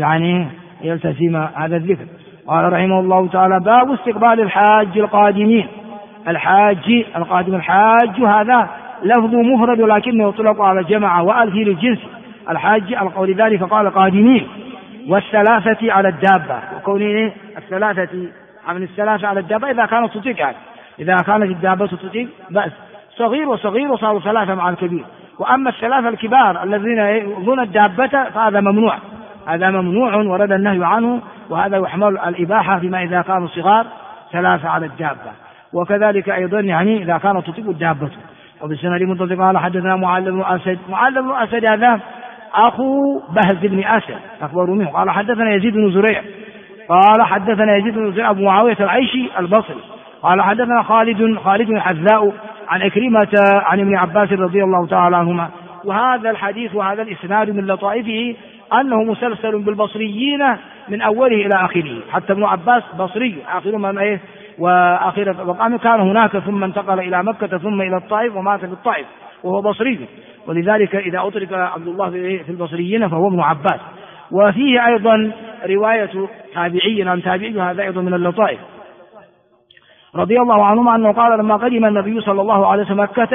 يلتزم هذا الذكر. قال رحمه الله تعالى: باب استقبال الحاج القادمين. الحاج القادم، الحاج هذا لفظ مفرد ولكنه يطلق على جماعة وألفي للجنس. الحاج القول ذلك قال قادمين، والثلاثة على الدابة، وكونه الثلاثة من الثلاثة على الدابة إذا كانت تطيق، إذا كانت الدابة تطيق بأس، صغير وصغير وصاروا 3 مع الكبير. وأما الثلاثة الكبار الذين يؤذون الدابة فهذا ممنوع، هذا ممنوع ورد النهي عنه، وهذا يحمل الإباحة فيما إذا كانوا صغار 3 على الدابة. وكذلك أيضا إذا كانت تطيق الدابة. وبالسند متصل قال حدثنا معل بن أسد. معل بن أسد هذا أخو بهز بن أسد أخبر منه. قال حدثنا يزيد بن زريع قال حدثنا يزيد بن زريع أبو معاوية العيشي البصري قال حدثنا خالد الحذاء عن إكرمة عن ابن عباس رضي الله تعالى عنهما. وهذا الحديث وهذا الإسناد من لطائفه أنه مسلسل بالبصريين من أوله إلى آخره، حتى ابن عباس بصري آخر ما وآخر مقام كان هناك ثم انتقل إلى مكة ثم إلى الطائف ومات في الطائف وهو بصري. ولذلك إذا أطلق عبد الله في البصريين فهو ابن عباس. وفيه أيضا رواية تابعي عن تابعي، هذا أيضا من اللطائف رضي الله عنهما أنه قال: لما قدم النبي صلى الله عليه وسلم مكة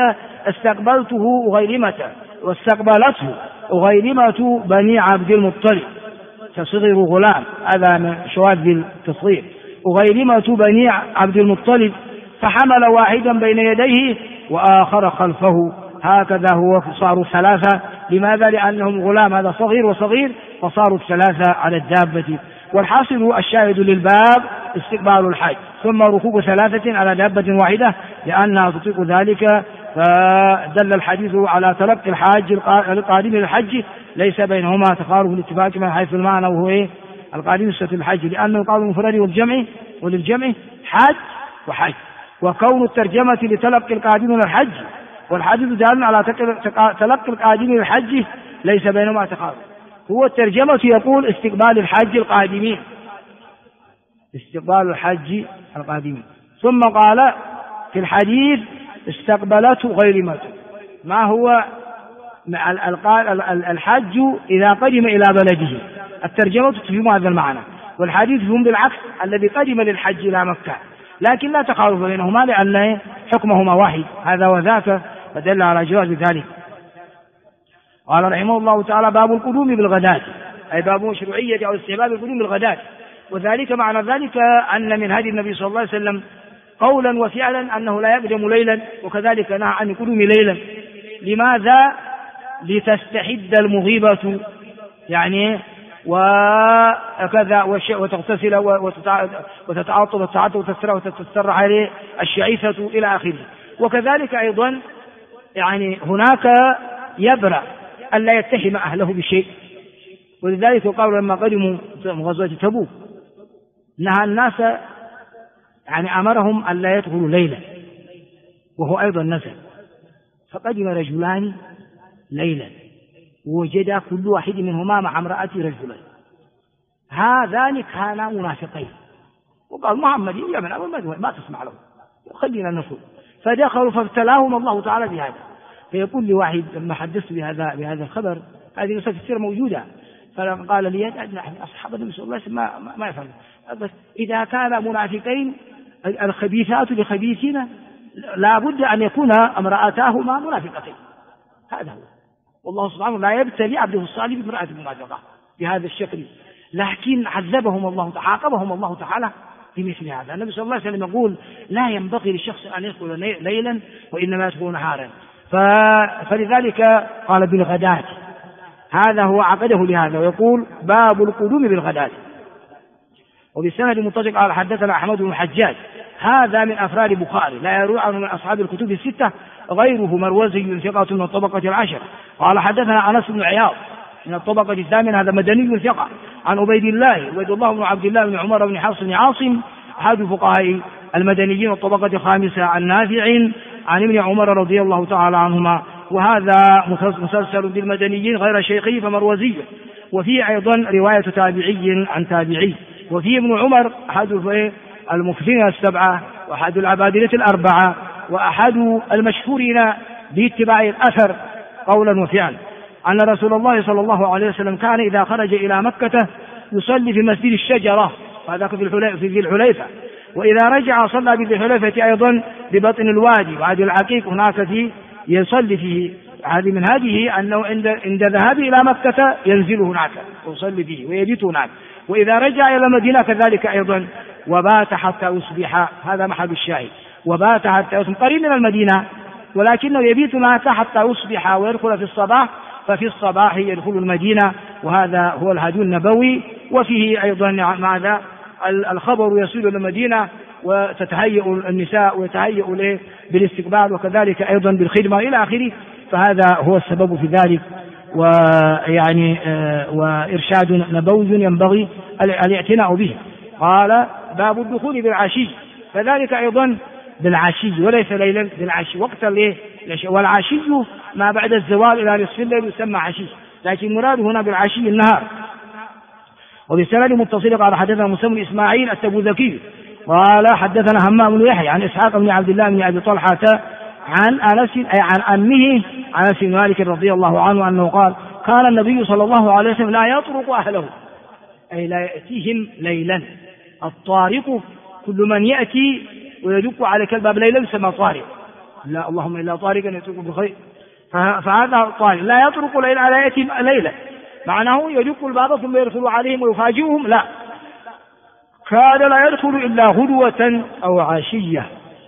استقبلته أغيلمة واستقبلته أغيلمة بني عبد المطلب، تصغير غلام، هذا من شواذ التصغير، أغيلمة بني عبد المطلب، فحمل واحدا بين يديه وآخر خلفه، هكذا هو، صاروا ثلاثة. لماذا؟ لأنهم غلام، هذا صغير وصغير، فصاروا ثلاثة على الدابة. والحاصل الشاهد للباب استقبال الحج، ثم ركوب ثلاثة على دابة واحدة لأنها تطيق ذلك. فدل الحديث على تلقي الحاج القادم للحج ليس بينهما تقارب الاتفاق من حيث المعنى، وهو القادم للسنة الحج، لأنه يقال المفرد وللجمع حج وحج. وكون الترجمة لتلقي القادم للحج والحديث دال على تلقي القادم للحج ليس بينهما تقارب. هو الترجمة يقول استقبال الحج القادمين، استقبال الحج القادمين. ثم قال في الحديث استقبلته غيلمة. ما هو الحج إذا قدم إلى بلده؟ الترجمة تفهم هذا المعنى، والحديث يفهم بالعكس، الذي قدم للحج إلى مكة، لكن لا تقارب بينهما لأن حكمهما واحد، هذا وذاك، فدل على جواز ذلك. قال رحمه الله تعالى: باب القدوم بالغداة، أي باب مشروعية أو استحباب القدوم بالغداة. وذلك معنى ذلك أن من هدي النبي صلى الله عليه وسلم قولا وفعلا أنه لا يقدم ليلا، وكذلك نهى عن القدوم ليلا. لماذا؟ لتستحد المغيبة، يعني وكذا وتغتسل وتتعاطف وتسترح عليه الشعيثة إلى آخره. وكذلك أيضا يعني هناك يبرأ ألا يتهم أهله بشيء، ولذلك قالوا لما قدموا غزوة تبوك نهى الناس، يعني أمرهم ألا يدخلوا ليلا، وهو أيضا نزل. فقدم رجلان ليلا ووجد كل واحد منهما مع امرأته رجلا، هذان كانا منافقين، وقال محمد يا من ما تسمع له، خلينا ندخل. فدخلوا فابتلاهم الله تعالى بهذا. فيقول لي واحد لما حدثت بهذا الخبر، هذه نصف السيرة موجودة، فقال لي نحن أصحاب النبي صلى الله عليه وسلم ما يفعل، بس إذا كان منافقين الخبيثات لخبيثين لا بد أن يكون امرأتاهما منافقتين، هذا هو. والله سبحانه لا يبتلي عبده الصالح بامرأة منافقة بهذا الشكل، لكن عذبهم الله، عاقبهم الله تعالى بمثل هذا. النبي صلى الله عليه وسلم يقول: لا ينبغي للشخص أن يدخل ليلا وإنما يدخل نهارا. فلذلك قال بالغداة، هذا هو عقده لهذا. ويقول: باب القدوم بالغداة. وبالسند المتصل قال: حدثنا أحمد بن الحجاج، هذا من أفراد البخاري، لا يروي عنه من أصحاب الكتب الستة غيره، مروزي ثقة من الطبقة العاشرة. قال: حدثنا أنس بن عياض من الطبقة الثامنة، هذا مدني ثقة، عن عبيد الله بن عبد الله بن عمر بن حفص بن عاصم، أحد فقهاء المدنيين الطبقة الخامسة، عن نافع عن ابن عمر رضي الله تعالى عنهما. وهذا مسلسل بالمدنيين غير شيخي فمروزي. وفيه أيضا رواية تابعي عن تابعي. وفيه ابن عمر أحد المكثرين السبعة، وأحد العبادلة الأربعة، وأحد المشهورين باتباع الأثر قولا وفعلا، أن رسول الله صلى الله عليه وسلم كان إذا خرج إلى مكة يصلي في مسجد الشجرة، هذا في ذي الحليفة، وإذا رجع صلى بذي الحليفة أيضا ببطن الوادي وادي العقيق، هناك يصلي فيه. هذه من هذه أنه عند ذهابه إلى مكة ينزل هناك ويصلي فيه ويبيت هناك، وإذا رجع إلى المدينة كذلك أيضا، وبات حتى يصبح، هذا محل الشاهد، وبات حتى يصبح، قريب من المدينة ولكنه يبيت هناك حتى يصبح ويدخل في الصباح، ففي الصباح يدخل المدينة، وهذا هو الهدي النبوي. وفيه أيضا ماذا؟ الخبر يصل إلى المدينة وتتهيأ النساء ويتهيأ له بالاستقبال، وكذلك أيضا بالخدمة إلى آخره. فهذا هو السبب في ذلك، ويعني وإرشاد نبوي ينبغي الاعتناء به. قال: باب الدخول بالعشي، فذلك أيضا بالعشي وليس ليلا، بالعشي وقت الليل، والعشي ما بعد الزوال إلى نصف الليل يسمى عشي، لكن مراد هنا بالعشي النهار. وبالسند متصل قال: حدثنا موسى بن إسماعيل التبوذكي قال: حدثنا همام بن يحيى عن إسحاق بن عبد الله بن أبي طلحة عن أنس أي عن أمه أنس بن مالك رضي الله عنه أنه قال: كان النبي صلى الله عليه وسلم لا يطرق أهله، أي لا يأتيهم ليلا. الطارق كل من يأتي ويدق على الباب ليلا يسمى طارق، لا اللهم إلا طارقا يطرق بخير، فهذا طارق لا يطرق إلا على يأتي ليلة، معناه يدق الباب ثم يدخل عليهم ويفاجئهم، لا، كان لا يدخل إلا غدوة أو عشية،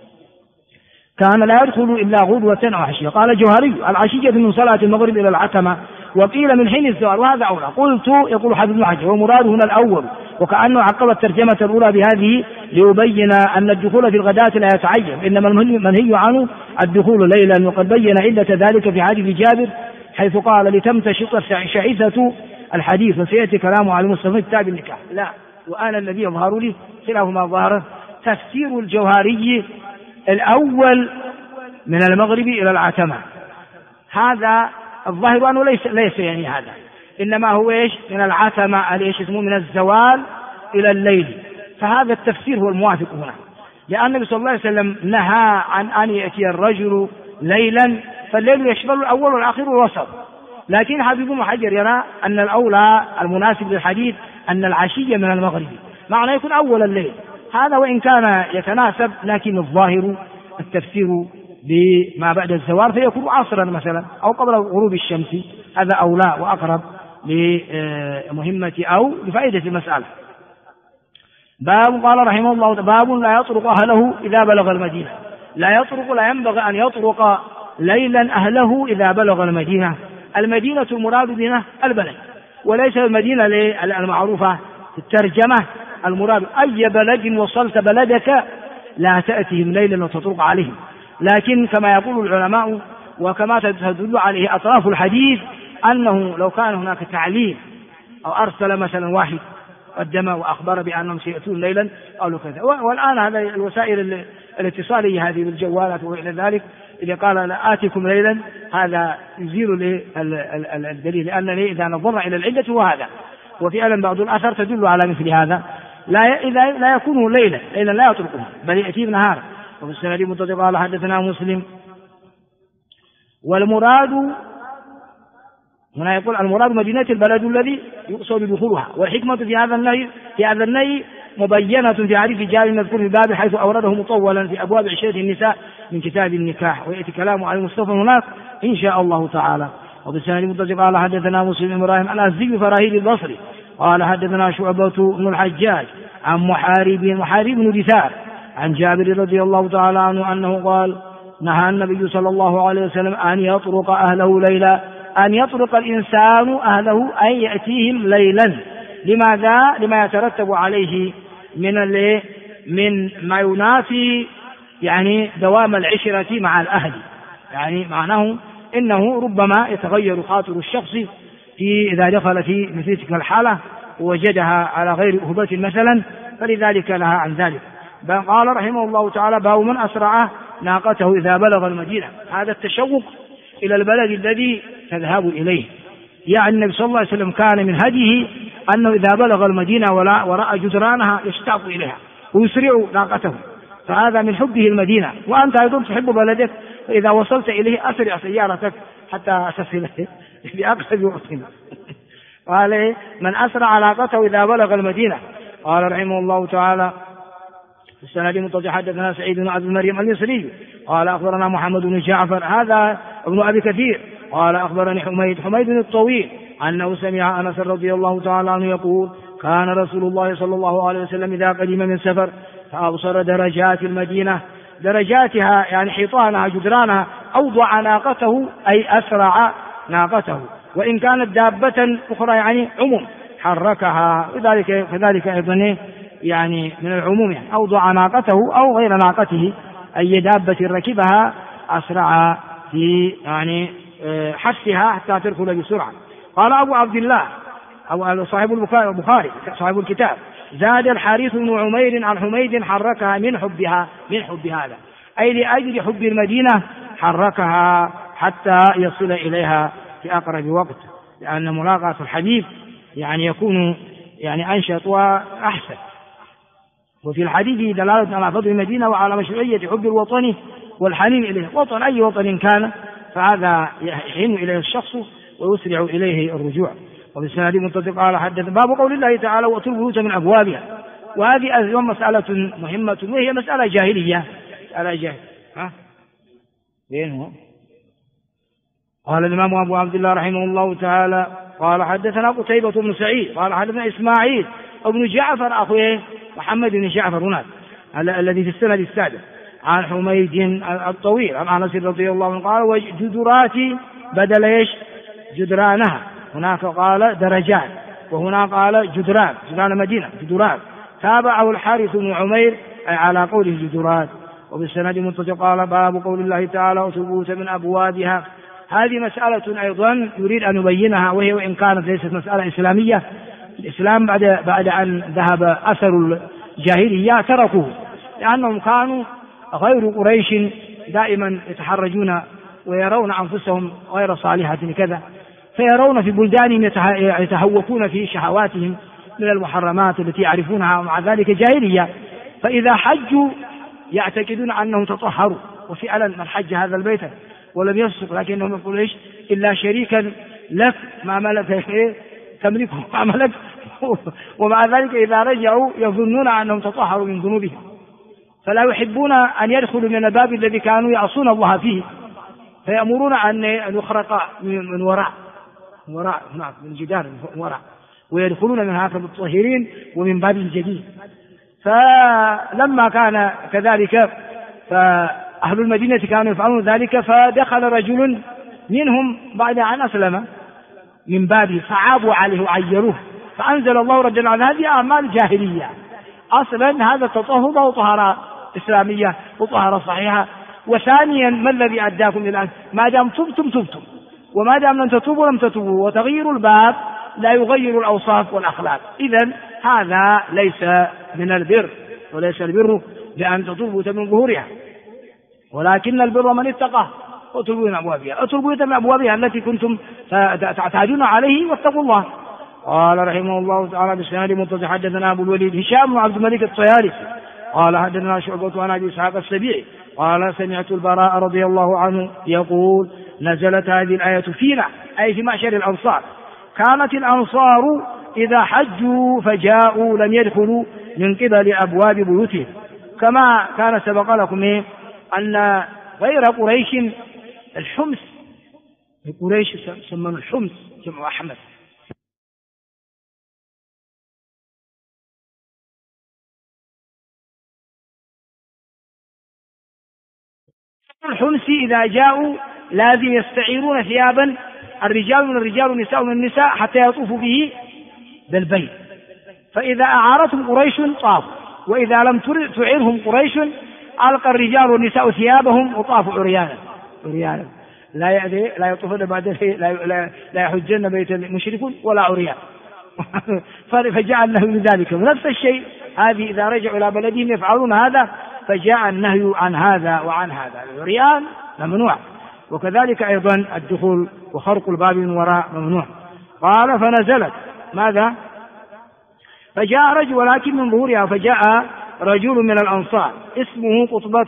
كان لا يدخل إلا غدوة أو عشية. قال الجوهري العشية من صلاة المغرب إلى العتمة، وقيل من حين الزوال، وهذا أولى. قلت يقول حافظ بن حجر ومراد هنا الأول، وكأنه عقب الترجمة الأولى بهذه ليبين أن الدخول في الغداة لا يتعين، إنما المنهي عنه الدخول ليلا، وقد بين علة ذلك في حديث جابر حيث قال لتمتشط شعثة الحديث، وسيأتي كلامه على المصطفى كتاب النكاح. لا، وأنا الذي يظهر لي خلاف ما ظهر تفسير الجوهري الأول من المغرب إلى العتمة، هذا الظاهر أنه ليس يعني هذا، إنما هو إيش من العتمة إيش اسمه من الزوال إلى الليل، فهذا التفسير هو الموافق هنا، لأن النبي صلى الله عليه وسلم نهى عن أن يأتي الرجل ليلا، فالليل يشمل الأول والآخر والوسط، لكن حافظ بن حجر يرى أن الأولى المناسب للحديث أن العشية من المغرب، معنى يكون أول الليل، هذا وإن كان يتناسب، لكن الظاهر التفسير بما بعد الزوال فيكون عصرا مثلا أو قبل غروب الشمس، هذا أولى وأقرب لمهمة أو لفائدة المسألة. باب قال رحمه الله باب لا يطرق أهله إذا بلغ المدينة، لا ينبغي أن يطرق ليلا أهله إذا بلغ المدينة. المدينة المراد بها البلد، وليس المدينة المعروفة في الترجمة، المراد أي بلد وصلت بلدك لا تأتيهم ليلا وتطرق عليهم، لكن كما يقول العلماء وكما تدل عليه أطراف الحديث أنه لو كان هناك تعليم أو أرسل مثلا واحد قدم وأخبر بأنهم سيأتون ليلا أو كذا، والآن هذا الوسائل الاتصالية هذه بالجوالات وإلى ذلك، إذا قال لا آتيكم ليلا هذا يزيل الدليل، لأنني إذا نظرنا إلى العدة هو هذا، وفعلا بعض الآثار تدل على مثل هذا، لا يكون ليلا لا يتركه بل يأتي نهارا. وفي السند متصل قال حدثنا مسلم. والمراد هنا يقول المراد مدينة البلد الذي يقصد دخولها، والحكمة في هذا النهي مبينة في حديث جابر المذكور في الباب حيث أورده مطولا في أبواب عشرة النساء من كتاب النكاح، ويأتي كلامه على المصطفى هناك إن شاء الله تعالى. وفي السند متصل قال حدثنا مسلم إبراهيم الأزدي فراهيل البصري قال حدثنا شعبة بن الحجاج عن محارب بن دثار عن جابر رضي الله تعالى عنه أنه قال نهى النبي صلى الله عليه وسلم أن يطرق أهله ليلا، أن يطرق الإنسان أهله أن يأتيهم ليلا. لماذا؟ لما يترتب عليه من ما ينافي يعني دوام العشرة مع الأهل، يعني معناه إنه ربما يتغير خاطر الشخص إذا دخل في مثل تلك الحالة ووجدها على غير أهبة مثلا، فلذلك نهى عن ذلك. قال رحمه الله تعالى باب من أسرع ناقته إذا بلغ المدينة، هذا التشوق إلى البلد الذي تذهب إليه، يعني النبي صلى الله عليه وسلم كان من هديه أنه إذا بلغ المدينة ورأى جدرانها يشتاق إليها ويسرع ناقته، فهذا من حبه المدينة. وأنت أيضا تحب بلدك، فإذا وصلت إليه أسرع سيارتك حتى تصل بأقصى وقت. قال من أسرع ناقته إذا بلغ المدينة. قال رحمه الله تعالى في السند متصل حدثنا سعيد بن عبد مريم المصري قال أخبرنا محمد بن جعفر هذا ابن أبي كثير قال أخبرني حميد الطويل أنه سمع أنس رضي الله تعالى عنه يقول كان رسول الله صلى الله عليه وسلم إذا قدم من سفر فأبصر درجات المدينة، درجاتها يعني حيطانها جدرانها، أوضع ناقته أي أسرع ناقته، وإن كانت دابة أخرى يعني عموم حركها، فذلك أيضا يعني من العموم، يعني أوضع ناقته أو غير ناقته أي دابة ركبها أسرع في يعني حثها حتى تدخل بسرعة. قال أبو عبد الله أو صاحب البخاري صاحب الكتاب زاد الحارث بن عمير عن حميد حركها من حب هذا، أي لأجل حب المدينة حركها حتى يصل إليها في أقرب وقت، لأن ملاقاة الحبيب يعني يكون يعني أنشط وأحسن. وفي الحديث دلالة على فضل المدينة وعلى مشروعية حب الوطن والحنين إليه، وطن أي وطن كان فهذا يحن إليه الشخص ويسرع إليه الرجوع. وفي السند متصل قال حدث باب قول الله تعالى وأتوا البيوت من أبوابها، وهذه مسألة مهمة وهي مسألة جاهلية بينه. قال الإمام أبو عبد الله رحمه الله تعالى قال حدثنا قتيبة بن سعيد قال حدثنا إسماعيل ابن جعفر أخوه محمد بن جعفر هناك الذي في السند السادس عن حميد الطويل عن أنس رضي الله عنه قال وجدراتي بدل إيش جدرانها، هناك قال درجات وهنا قال جدران مدينة جدران. تابعه الحارث بن عمير أي على قوله جدرات. وبالسند متصل قال باب قول الله تعالى وثبوت من أبوابها. هذه مسألة أيضا يريد أن يبينها، وهي وإن كانت ليست مسألة إسلامية. الإسلام بعد أن ذهب أثر الجاهلية تركوه، لأنهم كانوا غير قريش دائما يتحرجون ويرون أنفسهم غير صالحة كذا، فيرون في بلدانهم يتهوكون في شهواتهم من المحرمات التي يعرفونها، ومع ذلك جاهلية. فإذا حجوا يعتقدون أنهم تطهروا، وفعلا من حج هذا البيت ولم يفسق لكنهم يقولون إيش إلا شريكا لك ما ملك تملكه ما ملك ومع ذلك إذا رجعوا يظنون أنهم تطهروا من ذنوبهم، فلا يحبون أن يدخلوا من الباب الذي كانوا يعصون الله فيه، فيأمرون أن يخرق من وراء من جدار من وراء، ويدخلون من هكذا الطاهرين ومن باب جديد. فلما كان كذلك فأهل المدينة كانوا يفعلون ذلك، فدخل رجل منهم بعد أن أسلم من بابه فعابوا عليه وعيروه، فأنزل الله رجل عن هذه أعمال جاهلية. أصلا هذا التطهر أو طهارة إسلامية وطهارة صحيحة. وثانيا ما الذي أداكم الآن؟ ما دام تبتم وما دام لم تتوبوا لم تتوبوا، وتغيير الباب لا يغير الأوصاف والأخلاق. إذن هذا ليس من البر، وليس البر بأن تتوبوا من ظهورها، ولكن البر من اتقى وتوبوا من أبوابها. اتوبوا من أبوابها التي كنتم تعتادون عليه، واتقوا الله. قال رحمه الله تعالى بالسند متصل حدثنا أبو الوليد هشام بن عبد الملك الطيالسي قال حدثنا شعبة عن أبي إسحاق السبيعي قال سمعت البراء رضي الله عنه يقول نزلت هذه الآية فينا أي في معشر الأنصار. كانت الأنصار إذا حجوا فجاءوا لم يدخلوا من قبل أبواب بيوتهم، كما كان سبق لكم أن غير قريش الحمص، قريش يسمون الحمص جمع أحمد، الحمص إذا جاءوا لازم يستعيرون ثيابا، الرجال من الرجال والنساء من النساء حتى يطوفوا به بالبيت. فإذا أعارتهم قريش طافوا، وإذا لم تعرهم قريش ألقى الرجال والنساء ثيابهم وطافوا عريانا لا يطوفون بعد لا يحجن بيت المشركون ولا عريان فجاء النهي من ذلك. ونفس الشيء هذه إذا رجعوا إلى بلدهم يفعلون هذا، فجاء النهي عن هذا وعن هذا. العريان ممنوع، وكذلك أيضا الدخول وخرق الباب من وراء ممنوع. قال فنزلت ماذا؟ فجاء رجل ولكن من ظهورها، فجاء رجل من الأنصار اسمه قطبة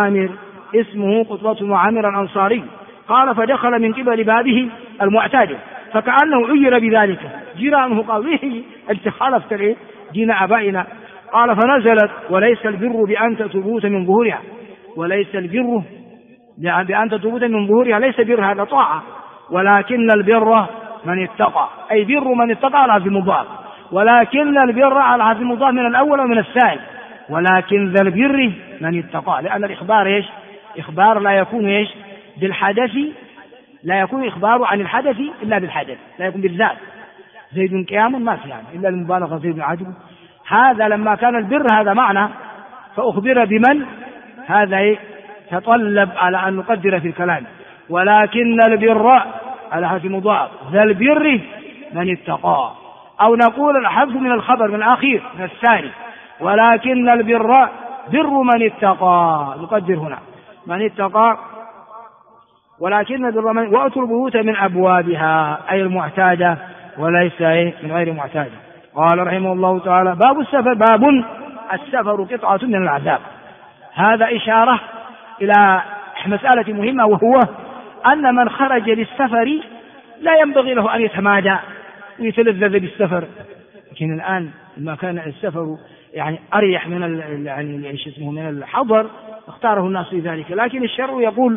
بن عامر الأنصاري. قال فدخل من قبل بابه المعتاد، فكأنه عير بذلك، جيرانه قالوا أنت خالفت دين آبائنا. قال فنزلت وليس البر بأن تتوبوا من ظهورها، وليس البر بأن تتوبوا من ظهورها، ليس بر هذا طاعة، ولكن البر من اتقى، أي بر من اتقى على هذه المضاف، ولكن البر على هذه المضاف من الأول ومن الثاني، ولكن ذا البر من اتقى. لأن الإخبار إخبار لا يكون بالحدث، لا يكون إخبار عن الحدث إلا بالحدث، لا يكون بالذات. زيد قيام ما في إلا المبالغة زيد عدو. هذا لما كان البر هذا معنى، فأخبر بمن هذا يتطلب على أن نقدر في الكلام، ولكن البر على هذه مضاف، ذا البر من اتقى، أو نقول الحذف من الخبر من الأخير من الثاني، ولكن البر بر من اتقى، نقدر هنا من اتقى، ولكن البر من وأتوا البيوت من أبوابها أي المعتادة وليس من غير معتادة. قال رحمه الله تعالى باب السفر. باب السفر قطعة من العذاب. هذا إشارة إلى مسألة مهمة، وهو أن من خرج للسفر لا ينبغي له أن يتمادى ويتلذذ بالسفر. لكن الآن ما كان السفر أريح من من الحضر اختاره الناس لذلك، لكن الشرع يقول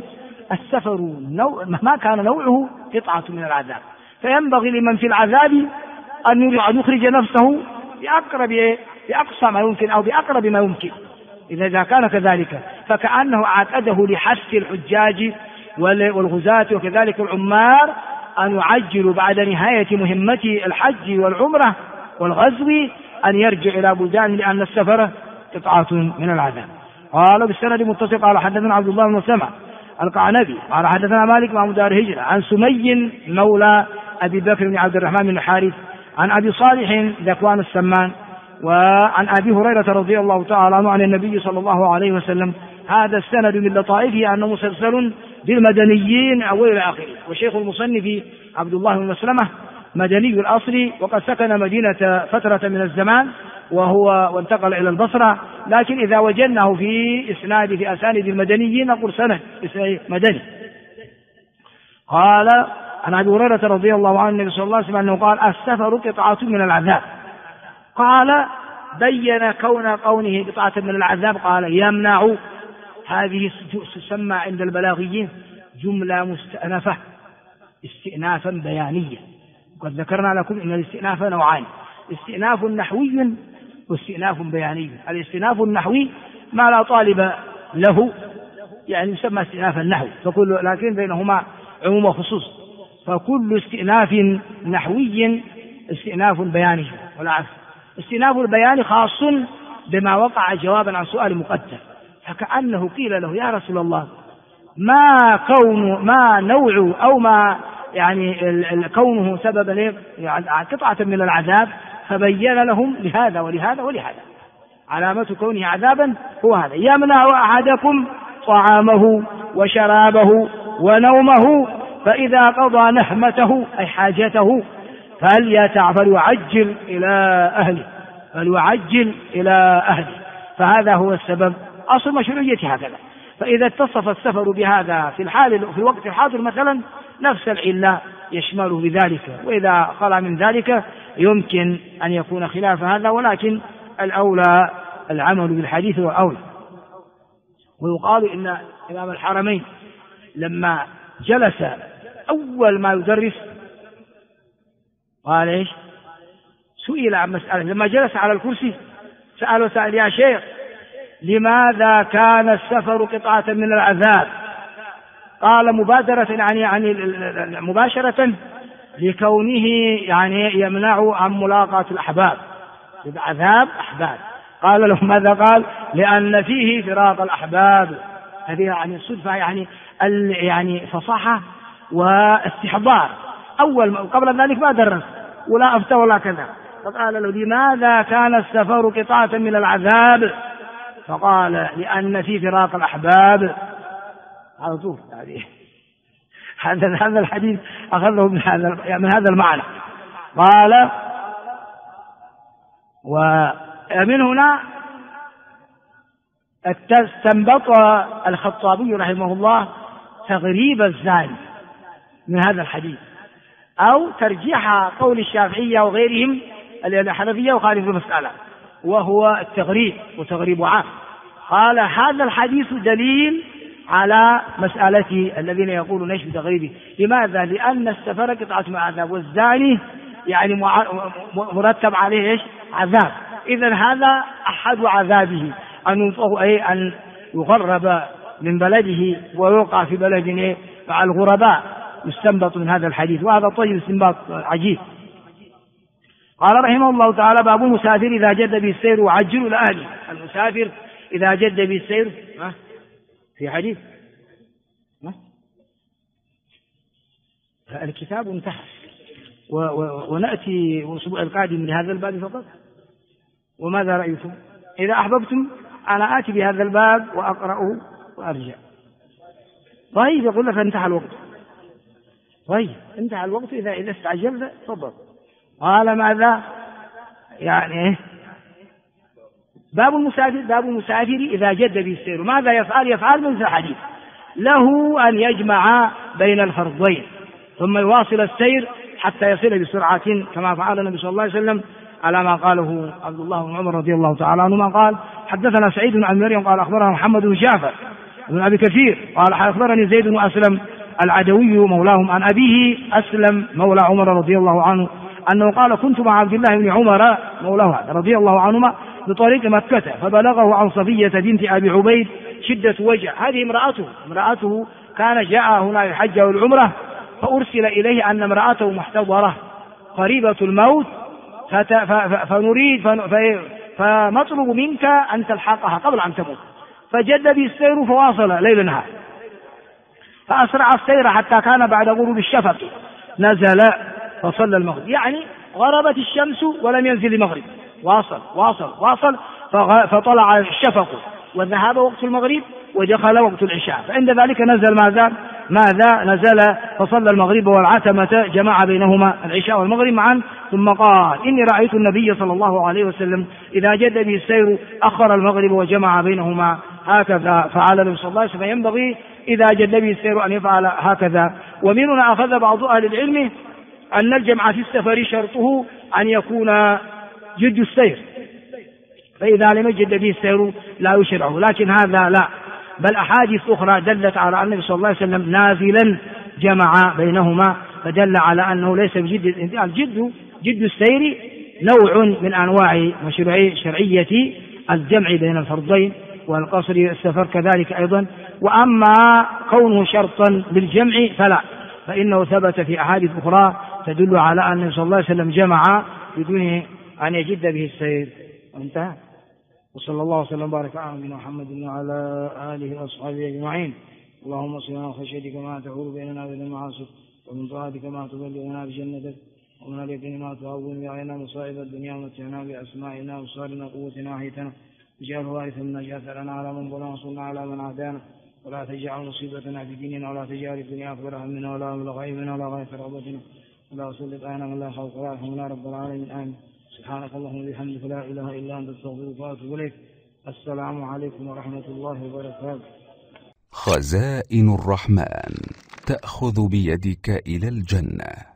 السفر ما كان نوعه قطعة من العذاب، فينبغي لمن في العذاب أن يخرج نفسه بأقصى ما يمكن أو بأقرب ما يمكن. إذا كان كذلك فكأنه عقده لحث الحجاج والغزاة وكذلك العمار أن يعجلوا بعد نهاية مهمة الحج والعمرة والغزو أن يرجع إلى بلدان، لأن السفر قطعة من العذاب. قال بالسند متصل قال حدثنا عبد الله بن سمع القعنبي قال حدثنا مالك مع دار هجرة عن سمي مولى أبي بكر بن عبد الرحمن بن الحارث عن أبي صالح ذكوان السمان وعن أبي هريرة رضي الله تعالى عنه عن النبي صلى الله عليه وسلم. هذا السند من لطائفه أنه مسلسل بالمدنيين أو إلى آخره. وشيخ المصنف عبد الله بن مسلمة مدني الأصل، وقد سكن مدينة فترة من الزمان وانتقل إلى البصرة، لكن إذا وجدناه في أسانيد المدنيين نقول سند مدني. قال عن أبي هريرة رضي الله عنه النبي صلى الله عليه وسلم أنه قال السفر قطعة من العذاب. قال بين كونه قطعة من العذاب قال يمنع. هذه تسمى عند البلاغيين جملة مستأنفة استئنافا بيانيا. وقد ذكرنا لكم أن الاستئناف نوعان: استئناف نحوي واستئناف بياني. الاستئناف النحوي ما لا طالب له، يعني يسمى استئناف النحو، لكن بينهما عموم وخصوص، فكل استئناف نحوي استئناف بياني ولا عكس. استئناف البيان خاص بما وقع جوابا عن سؤال مقدر، فكأنه قيل له يا رسول الله ما نوع أو ما يعني كونه سببا قطعة من العذاب، فبين لهم لهذا ولهذا ولهذا. علامة كونه عذابا هو هذا: يمنع أحدكم طعامه وشرابه ونومه فإذا قضى نهمته أي حاجته فليعجل إلى أهله. فهذا هو السبب، أصل مشروعية هكذا. فإذا اتصف السفر بهذا في الوقت الحاضر مثلا نفس العلة يشمله بذلك، وإذا خلا من ذلك يمكن أن يكون خلاف هذا، ولكن الأولى العمل بالحديث والأولى. ويقال إن إمام الحرمين لما جلس أول ما يدرس قال إيش؟ سئل عن مسألة، لما جلس على الكرسي سأل يا شيخ لماذا كان السفر قطعة من العذاب؟ قال مبادرة يعني مباشرة لكونه يعني يمنع عن ملاقاة الأحباب، عذاب أحباب. قال له ماذا؟ قال لأن فيه فراق الأحباب. هذه يعني صدفة، يعني فصاحة واستحضار. قبل ذلك ما درس ولا أفتى ولا كذا، فقال له لماذا كان السفر قطعة من العذاب؟ فقال لأن في فراق الأحباب. على طول هذا الحديث أخذه من هذا المعنى. قال ومن هنا استنبط الخطابي رحمه الله تغريب الزاني من هذا الحديث، أو ترجيح قول الشافعية وغيرهم الحنفية وخالف المسألة، وهو التغريب، وتغريب عام. قال هذا الحديث دليل على مسألة الذين يقولون ايش بتغريبه. لماذا؟ لأن السفر قطعة من عذاب، والزاني يعني مرتب عليه ايش؟ عذاب. إذن هذا أحد عذابه أن يغرب من بلده ويوقع في بلد مع الغرباء، يستنبط من هذا الحديث. وهذا طيب استنباط عجيب. قال رحمه الله تعالى باب المسافر إذا جد به السير وعجلوا لأهله. المسافر إذا جد به السير في حديث الكتاب انتهى، ونأتي الأسبوع القادم لهذا الباب فقط. وماذا رأيكم؟ إذا أحببتم أنا آتي بهذا الباب وأقرأه وأرجع. طيب يقول لك انتهى الوقت. طيب انتهى الوقت، إذا استعجلت تفضل. قال ماذا؟ يعني باب المسافر إذا جد به السير ماذا يفعل مثل الحديث، له أن يجمع بين الفرضين ثم يواصل السير حتى يصل بسرعة كما فعل النبي صلى الله عليه وسلم، على ما قاله عبد الله بن عمر رضي الله تعالى عنهما قال حدثنا سعيد بن عن مريم قال أخبرنا محمد بن جعفر ابن أبي كثير قال أخبرني زيد بن أسلم العدوي مولاهم عن أبيه أسلم مولى عمر رضي الله عنه أنه قال كنت مع عبد الله بن عمر مولاه رضي الله عنهما بطريق مكة فبلغه عن صفية بنت أبي عبيد شدة وجع. هذه امرأته كان جاء هنا الحج والعمرة فأرسل إليه أن امرأته محتضرة قريبة الموت فنطلب منك أن تلحقها قبل أن تموت. فجد به السير فواصل ليل نهار فأسرع السير حتى كان بعد غروب الشفق نزل فصلى المغرب، يعني غربت الشمس ولم ينزل المغرب، واصل فطلع الشفق وذهب وقت المغرب ودخل وقت العشاء، فعند ذلك نزل نزل فصلى المغرب والعتمة جمع بينهما العشاء والمغرب معا، ثم قال إني رأيت النبي صلى الله عليه وسلم إذا جد به السير أخر المغرب وجمع بينهما هكذا فعل النبي صلى الله عليه وسلم. ينبغي إذا جد به السير أن يفعل هكذا. ومن هنا أخذ بعض أهل العلم أن الجمع في السفر شرطه أن يكون جد السير، فإذا لم يجد به السير لا يشرعه، لكن هذا لا، بل أحاديث أخرى دلت على أن النبي صلى الله عليه وسلم نازلا جمع بينهما، فدل على أنه ليس بجد الانتقال. جد السير نوع من أنواع شرعية الجمع بين الفرضين والقصر السفر كذلك أيضا. وأما كونه شرطا للجمع فلا، فإنه ثبت في أحاديث أخرى تدل على أن النبي صلى الله عليه وسلم جمع بدون أن يجد به السير. وانتهى. وصلى الله وسلم وبارك على نبينا محمد وعلى آله وأصحابه أجمعين. اللهم صل على خشيتك ما تحول بيننا وبين المعاصي، ومن طاعتك ما تبلغنا بجنتك، ومن اليقين ما تهون علينا مصائب الدنيا، ومتعنا بأسمائنا وأبصارنا وقوتنا وحيتنا، واجعل الوارث منا، اجعل ثأرنا على من ظلمنا وانصرنا على من عادانا، ولا تجعل مصيبتنا في ديننا، ولا تجعل الدنيا أكبر همنا ولا مبلغ علمنا ولا غاية رغبتنا، ولا سلط علينا من لا خلق ولا يرحمنا رب العالمين. آمين. سبحانك اللهم وبحمدك لا إله إلا أنت أستغفرك وأتوب إليك. السلام عليكم ورحمة الله وبركاته. خزائن الرحمن تأخذ بيدك إلى الجنة.